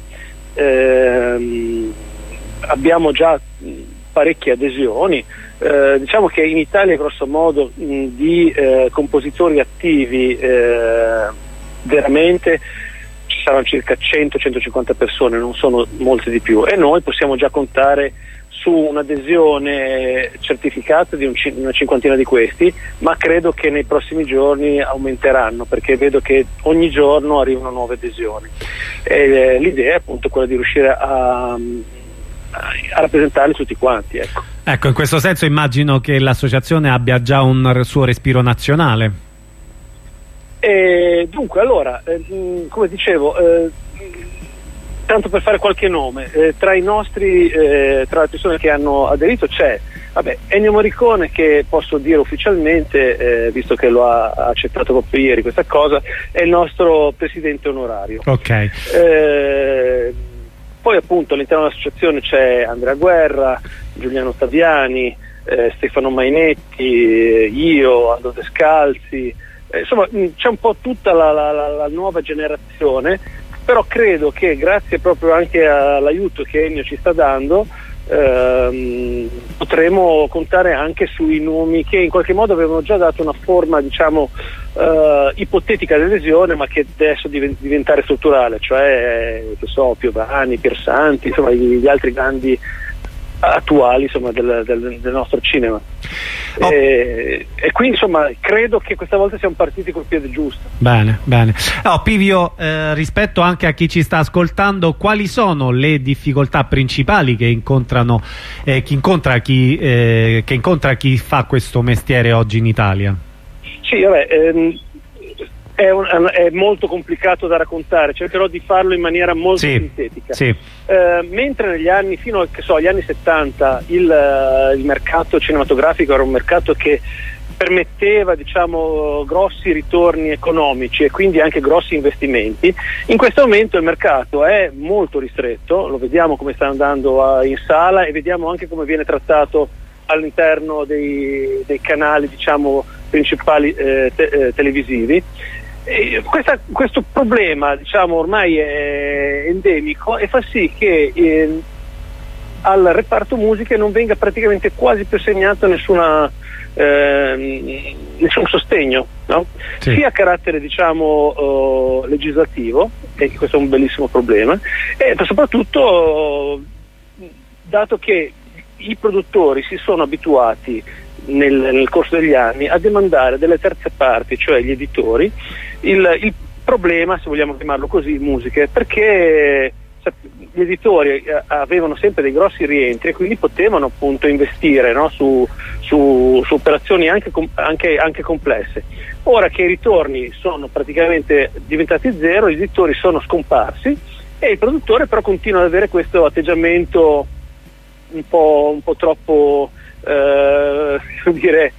J: ehm, abbiamo già parecchie adesioni, eh, diciamo che in Italia grosso modo mh, di eh, compositori attivi eh, veramente ci saranno circa cento centocinquanta persone, non sono molte di più, e noi possiamo già contare su un'adesione certificata di un, una cinquantina di questi, ma credo che nei prossimi giorni aumenteranno, perché vedo che ogni giorno arrivano nuove adesioni. E l'idea è appunto quella di riuscire a, a rappresentarli tutti quanti, ecco.
A: Ecco, in questo senso immagino che l'associazione abbia già un suo respiro nazionale.
J: E dunque, allora, eh, come dicevo, eh, tanto per fare qualche nome, eh, tra i nostri, eh, tra le persone che hanno aderito c'è vabbè, Ennio Morricone, che posso dire ufficialmente, eh, visto che lo ha accettato proprio ieri questa cosa, è il nostro presidente onorario.
A: Ok.
J: Eh, poi appunto all'interno dell'associazione c'è Andrea Guerra, Giuliano Taviani, eh, Stefano Mainetti, eh, io, Aldo Descalzi, eh, insomma c'è un po' tutta la, la, la, la nuova generazione, però credo che grazie proprio anche all'aiuto che Ennio ci sta dando ehm, potremo contare anche sui nomi che in qualche modo avevano già dato una forma, diciamo, eh, ipotetica di adesione, ma che adesso deve diventare strutturale, cioè che so, Piovani, Piersanti, insomma gli altri grandi attuali, insomma, del, del, del nostro cinema. Oh. E, e quindi insomma credo che questa volta siamo partiti col piede giusto.
A: Bene, bene. Oh, Pivio, eh, rispetto anche a chi ci sta ascoltando, quali sono le difficoltà principali che incontrano eh, chi incontra chi, eh, che incontra chi fa questo mestiere oggi in Italia?
J: Sì, vabbè, ehm, È, un, è molto complicato da raccontare, cercherò di farlo in maniera molto
A: sì,
J: sintetica.
A: Sì.
J: Eh, mentre negli anni, fino che so, agli anni settanta, il, il mercato cinematografico era un mercato che permetteva, diciamo, grossi ritorni economici e quindi anche grossi investimenti, in questo momento il mercato è molto ristretto, lo vediamo come sta andando a, in sala, e vediamo anche come viene trattato all'interno dei, dei canali, diciamo, principali eh, te, eh, televisivi. E questa, questo problema, diciamo, ormai è endemico e fa sì che eh, al reparto musiche non venga praticamente quasi più assegnato nessuna, eh, nessun sostegno, no? Sì. Sia a carattere, diciamo, eh, legislativo, e questo è un bellissimo problema, e soprattutto dato che i produttori si sono abituati nel, nel corso degli anni a demandare delle terze parti, cioè gli editori, il, il problema, se vogliamo chiamarlo così, musiche, perché gli editori eh, avevano sempre dei grossi rientri e quindi potevano appunto investire, no, su, su, su operazioni anche, com- anche, anche complesse. Ora che i ritorni sono praticamente diventati zero, gli editori sono scomparsi e il produttore però continua ad avere questo atteggiamento un po', un po' troppo eh, come dire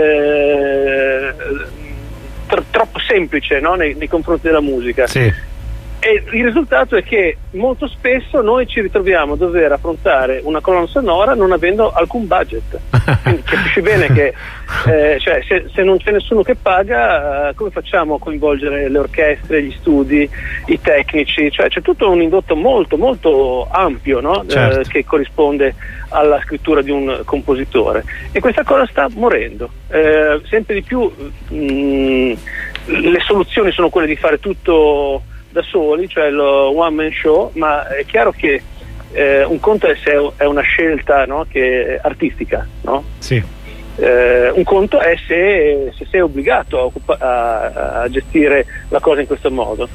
J: eh, tro- troppo semplice, no, nei, nei confronti della musica.
A: Sì.
J: E il risultato è che molto spesso noi ci ritroviamo a dover affrontare una colonna sonora non avendo alcun budget. Quindi capisci bene che eh, cioè, se, se non c'è nessuno che paga, eh, come facciamo a coinvolgere le orchestre, gli studi, i tecnici? Cioè c'è tutto un indotto molto molto ampio, no?
A: Certo.
J: eh, che corrisponde alla scrittura di un compositore, e questa cosa sta morendo. Eh, sempre di più mh, le soluzioni sono quelle di fare tutto da soli, cioè lo one man show, ma è chiaro che eh, un conto è se è una scelta, no, che è artistica, no?
A: Sì.
J: Eh, un conto è se, se sei obbligato a, occupa- a, a gestire la cosa in questo modo.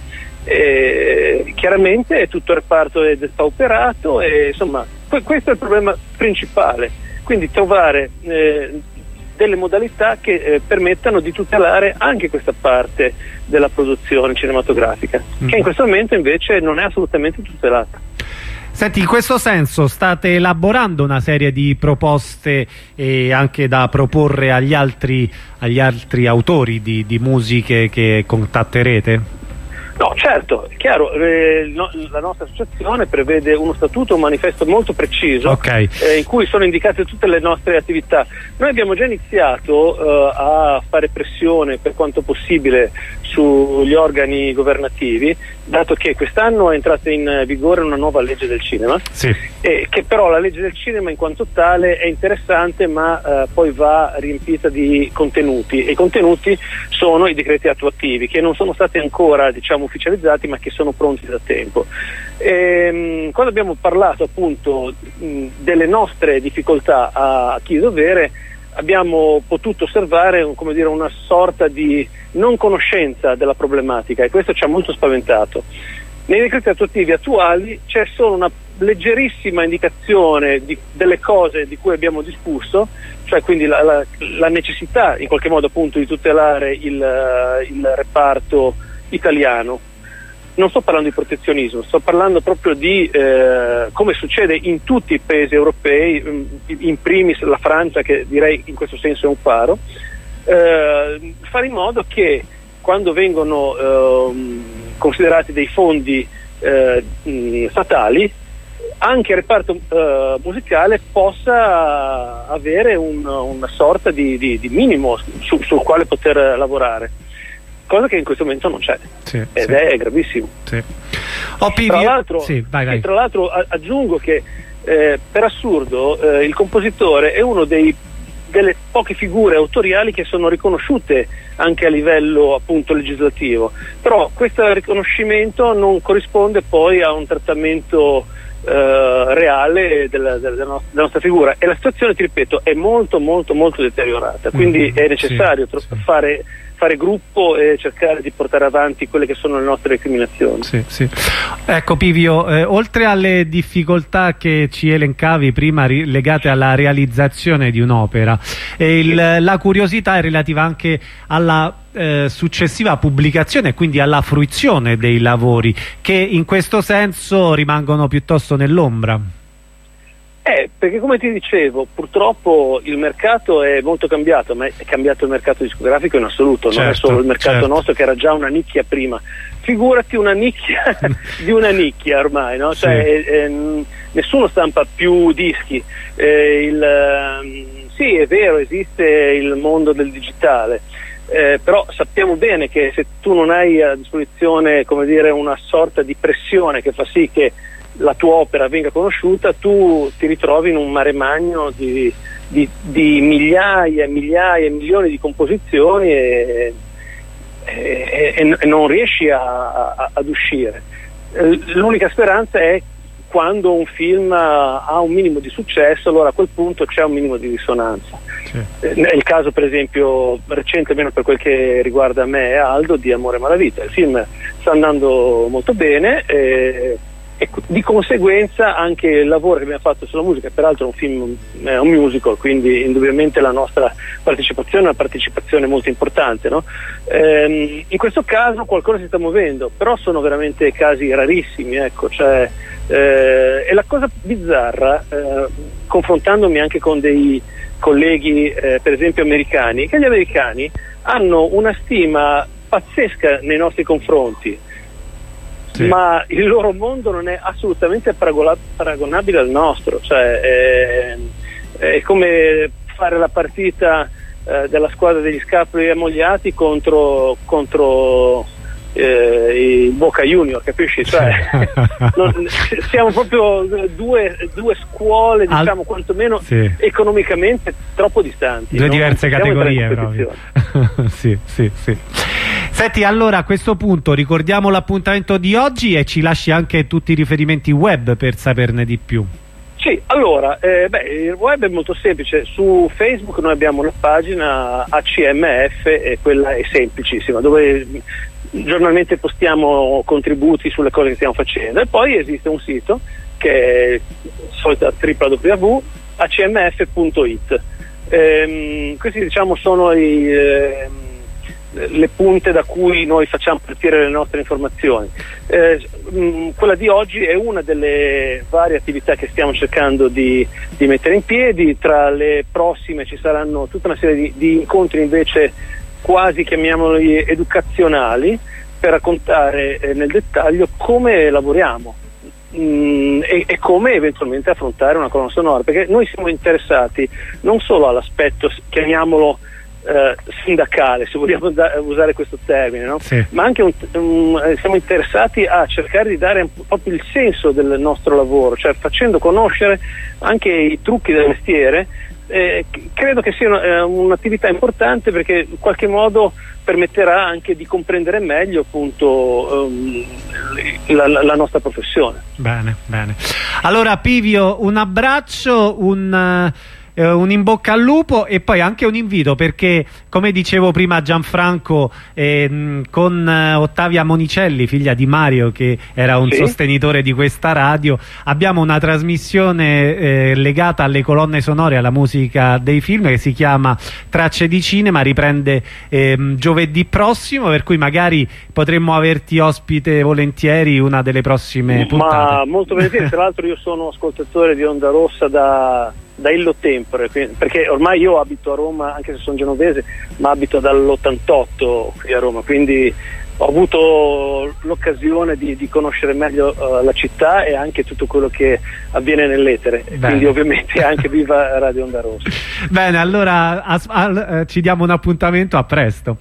J: Eh, chiaramente tutto il reparto è depauperato e insomma que- questo è il problema principale, quindi trovare eh, delle modalità che eh, permettano di tutelare anche questa parte della produzione cinematografica, mm. che in questo momento invece non è assolutamente tutelata.
A: Senti, in questo senso state elaborando una serie di proposte eh, anche da proporre agli altri, agli altri autori di, di musiche che contatterete?
J: No, certo, è chiaro, eh, no, la nostra associazione prevede uno statuto, un manifesto molto preciso,
A: okay.
J: eh, in cui sono indicate tutte le nostre attività. Noi abbiamo già iniziato eh, a fare pressione per quanto possibile sugli organi governativi, dato che quest'anno è entrata in vigore una nuova legge del cinema,
A: sì.
J: eh, che però la legge del cinema in quanto tale è interessante, ma eh, poi va riempita di contenuti, e i contenuti sono i decreti attuativi, che non sono stati ancora, diciamo, ufficializzati, ma che sono pronti da tempo. E, quando abbiamo parlato appunto mh, delle nostre difficoltà a chi dovere, abbiamo potuto osservare, come dire, una sorta di non conoscenza della problematica, e questo ci ha molto spaventato. Nei decreti attuativi attuali c'è solo una leggerissima indicazione di, delle cose di cui abbiamo discusso, cioè quindi la, la, la necessità in qualche modo appunto di tutelare il, il reparto italiano. Non sto parlando di protezionismo, sto parlando proprio di eh, come succede in tutti i paesi europei, in primis la Francia, che direi in questo senso è un faro, eh, fare in modo che quando vengono eh, considerati dei fondi eh, mh, statali, anche il reparto eh, musicale possa avere un, una sorta di, di, di minimo su, sul quale poter lavorare, cosa che in questo momento non c'è, sì, ed sì. è gravissimo.
A: Sì. Oh, Pivi,
J: tra l'altro,
A: sì, vai, vai.
J: Sì, tra l'altro aggiungo che eh, per assurdo eh, il compositore è uno dei delle poche figure autoriali che sono riconosciute anche a livello appunto legislativo, però questo riconoscimento non corrisponde poi a un trattamento eh, reale della, della, della nostra figura, e la situazione, ti ripeto, è molto molto molto deteriorata, quindi mm, è necessario sì, tro- fare fare gruppo e cercare di portare avanti quelle che sono le nostre recriminazioni.
A: Sì, sì. Ecco Pivio, eh, oltre alle difficoltà che ci elencavi prima ri- legate alla realizzazione di un'opera, eh, il, la curiosità è relativa anche alla eh, successiva pubblicazione e quindi alla fruizione dei lavori, che in questo senso rimangono piuttosto nell'ombra.
J: Eh, perché come ti dicevo, purtroppo il mercato è molto cambiato, ma è cambiato il mercato discografico in assoluto, certo, non è solo il mercato certo. nostro, che era già una nicchia prima. Figurati una nicchia di una nicchia ormai, no? Cioè, sì. eh, eh, nessuno stampa più dischi. Eh, il, eh, sì, è vero, esiste il mondo del digitale, eh, però sappiamo bene che se tu non hai a disposizione, come dire, una sorta di pressione che fa sì che la tua opera venga conosciuta, tu ti ritrovi in un mare magno di, di, di migliaia e migliaia e milioni di composizioni e, e, e, e non riesci a, a, ad uscire. L'unica speranza è quando un film ha un minimo di successo, allora a quel punto c'è un minimo di risonanza. Sì. È il caso per esempio recente, almeno per quel che riguarda me e Aldo, di Amore e Malavita. Il film sta andando molto bene e, e di conseguenza anche il lavoro che abbiamo fatto sulla musica, peraltro è un film, è un musical, quindi indubbiamente la nostra partecipazione è una partecipazione molto importante, no? Ehm, in questo caso qualcosa si sta muovendo, però sono veramente casi rarissimi, ecco, cioè, eh, e la cosa bizzarra, eh, confrontandomi anche con dei colleghi eh, per esempio americani, che gli americani hanno una stima pazzesca nei nostri confronti. Sì. Ma il loro mondo non è assolutamente paragonabile al nostro, cioè è, è come fare la partita eh, della squadra degli Scapoli Ammogliati contro, contro eh, il Boca Junior, capisci? Cioè, non, siamo proprio due, due scuole, diciamo, Al... quantomeno sì. economicamente troppo distanti.
A: Due no? diverse categorie proprio. Sì, sì, sì. Senti, allora a questo punto ricordiamo l'appuntamento di oggi e ci lasci anche tutti i riferimenti web per saperne di più.
J: Sì, allora, eh, beh, il web è molto semplice. Su Facebook noi abbiamo una pagina A C M F e quella è semplicissima, dove giornalmente postiamo contributi sulle cose che stiamo facendo, e poi esiste un sito che è solita w w w punto a c m f punto i t. Ehm, questi diciamo sono i eh, le punte da cui noi facciamo partire le nostre informazioni. Eh, mh, quella di oggi è una delle varie attività che stiamo cercando di, di mettere in piedi. Tra le prossime ci saranno tutta una serie di, di incontri invece quasi, chiamiamoli, educazionali, per raccontare eh, nel dettaglio come lavoriamo mh, e, e come eventualmente affrontare una colonna sonora, perché noi siamo interessati non solo all'aspetto, chiamiamolo Uh, sindacale, se vogliamo da- usare questo termine, no? Sì. Ma anche un, um, siamo interessati a cercare di dare un po' proprio il senso del nostro lavoro, cioè facendo conoscere anche i trucchi del mestiere. Eh, credo che sia una, eh, un'attività importante, perché in qualche modo permetterà anche di comprendere meglio appunto um, la, la, la nostra professione.
A: Bene, bene. Allora Pivio, un abbraccio, un... Uh... Uh, un in bocca al lupo e poi anche un invito, perché come dicevo prima a Gianfranco, eh, con uh, Ottavia Monicelli, figlia di Mario, che era un sì. sostenitore di questa radio, abbiamo una trasmissione eh, legata alle colonne sonore, alla musica dei film, che si chiama Tracce di Cinema, riprende eh, giovedì prossimo, per cui magari potremmo averti ospite volentieri una delle prossime puntate.
J: Ma molto volentieri, tra l'altro io sono ascoltatore di Onda Rossa da da illo tempore, perché ormai io abito a Roma, anche se sono genovese, ma abito dall'ottantotto qui a Roma, quindi ho avuto l'occasione di, di conoscere meglio uh, la città e anche tutto quello che avviene nell'etere. Bene. Quindi ovviamente anche viva Radio Onda Rossa.
A: Bene, allora as- al- ci diamo un appuntamento, a presto.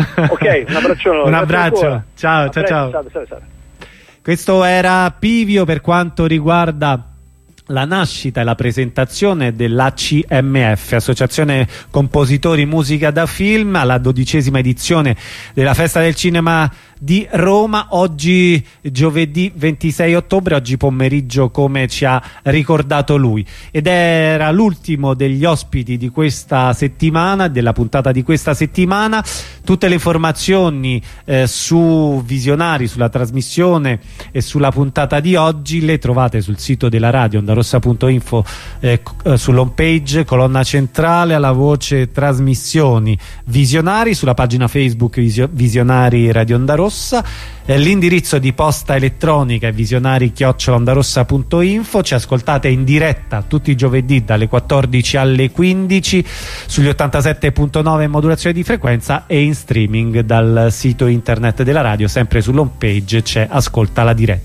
J: Ok, un abbraccio.
A: Un abbraccio, ciao, ciao, ciao.
J: Salve, salve, salve.
A: Questo era Pivio per quanto riguarda la nascita e la presentazione dell'A C M F, Associazione Compositori Musica da Film, alla dodicesima edizione della Festa del Cinema di Roma. Oggi giovedì ventisei ottobre, oggi pomeriggio, come ci ha ricordato lui, ed era l'ultimo degli ospiti di questa settimana, della puntata di questa settimana. Tutte le informazioni eh, su Visionari, sulla trasmissione e sulla puntata di oggi le trovate sul sito della radio ondarossa punto info, eh, sull'home page, colonna centrale, alla voce trasmissioni Visionari, sulla pagina Facebook Visio- Visionari Radio Onda Rossa. Eh, l'indirizzo di posta elettronica è visionari chiocciola ondarossa punto info. Ci ascoltate in diretta tutti i giovedì dalle quattordici alle quindici sugli ottantasette punto nove modulazione di frequenza e in streaming dal sito internet della radio. Sempre sull'home page c'è Ascolta la diretta.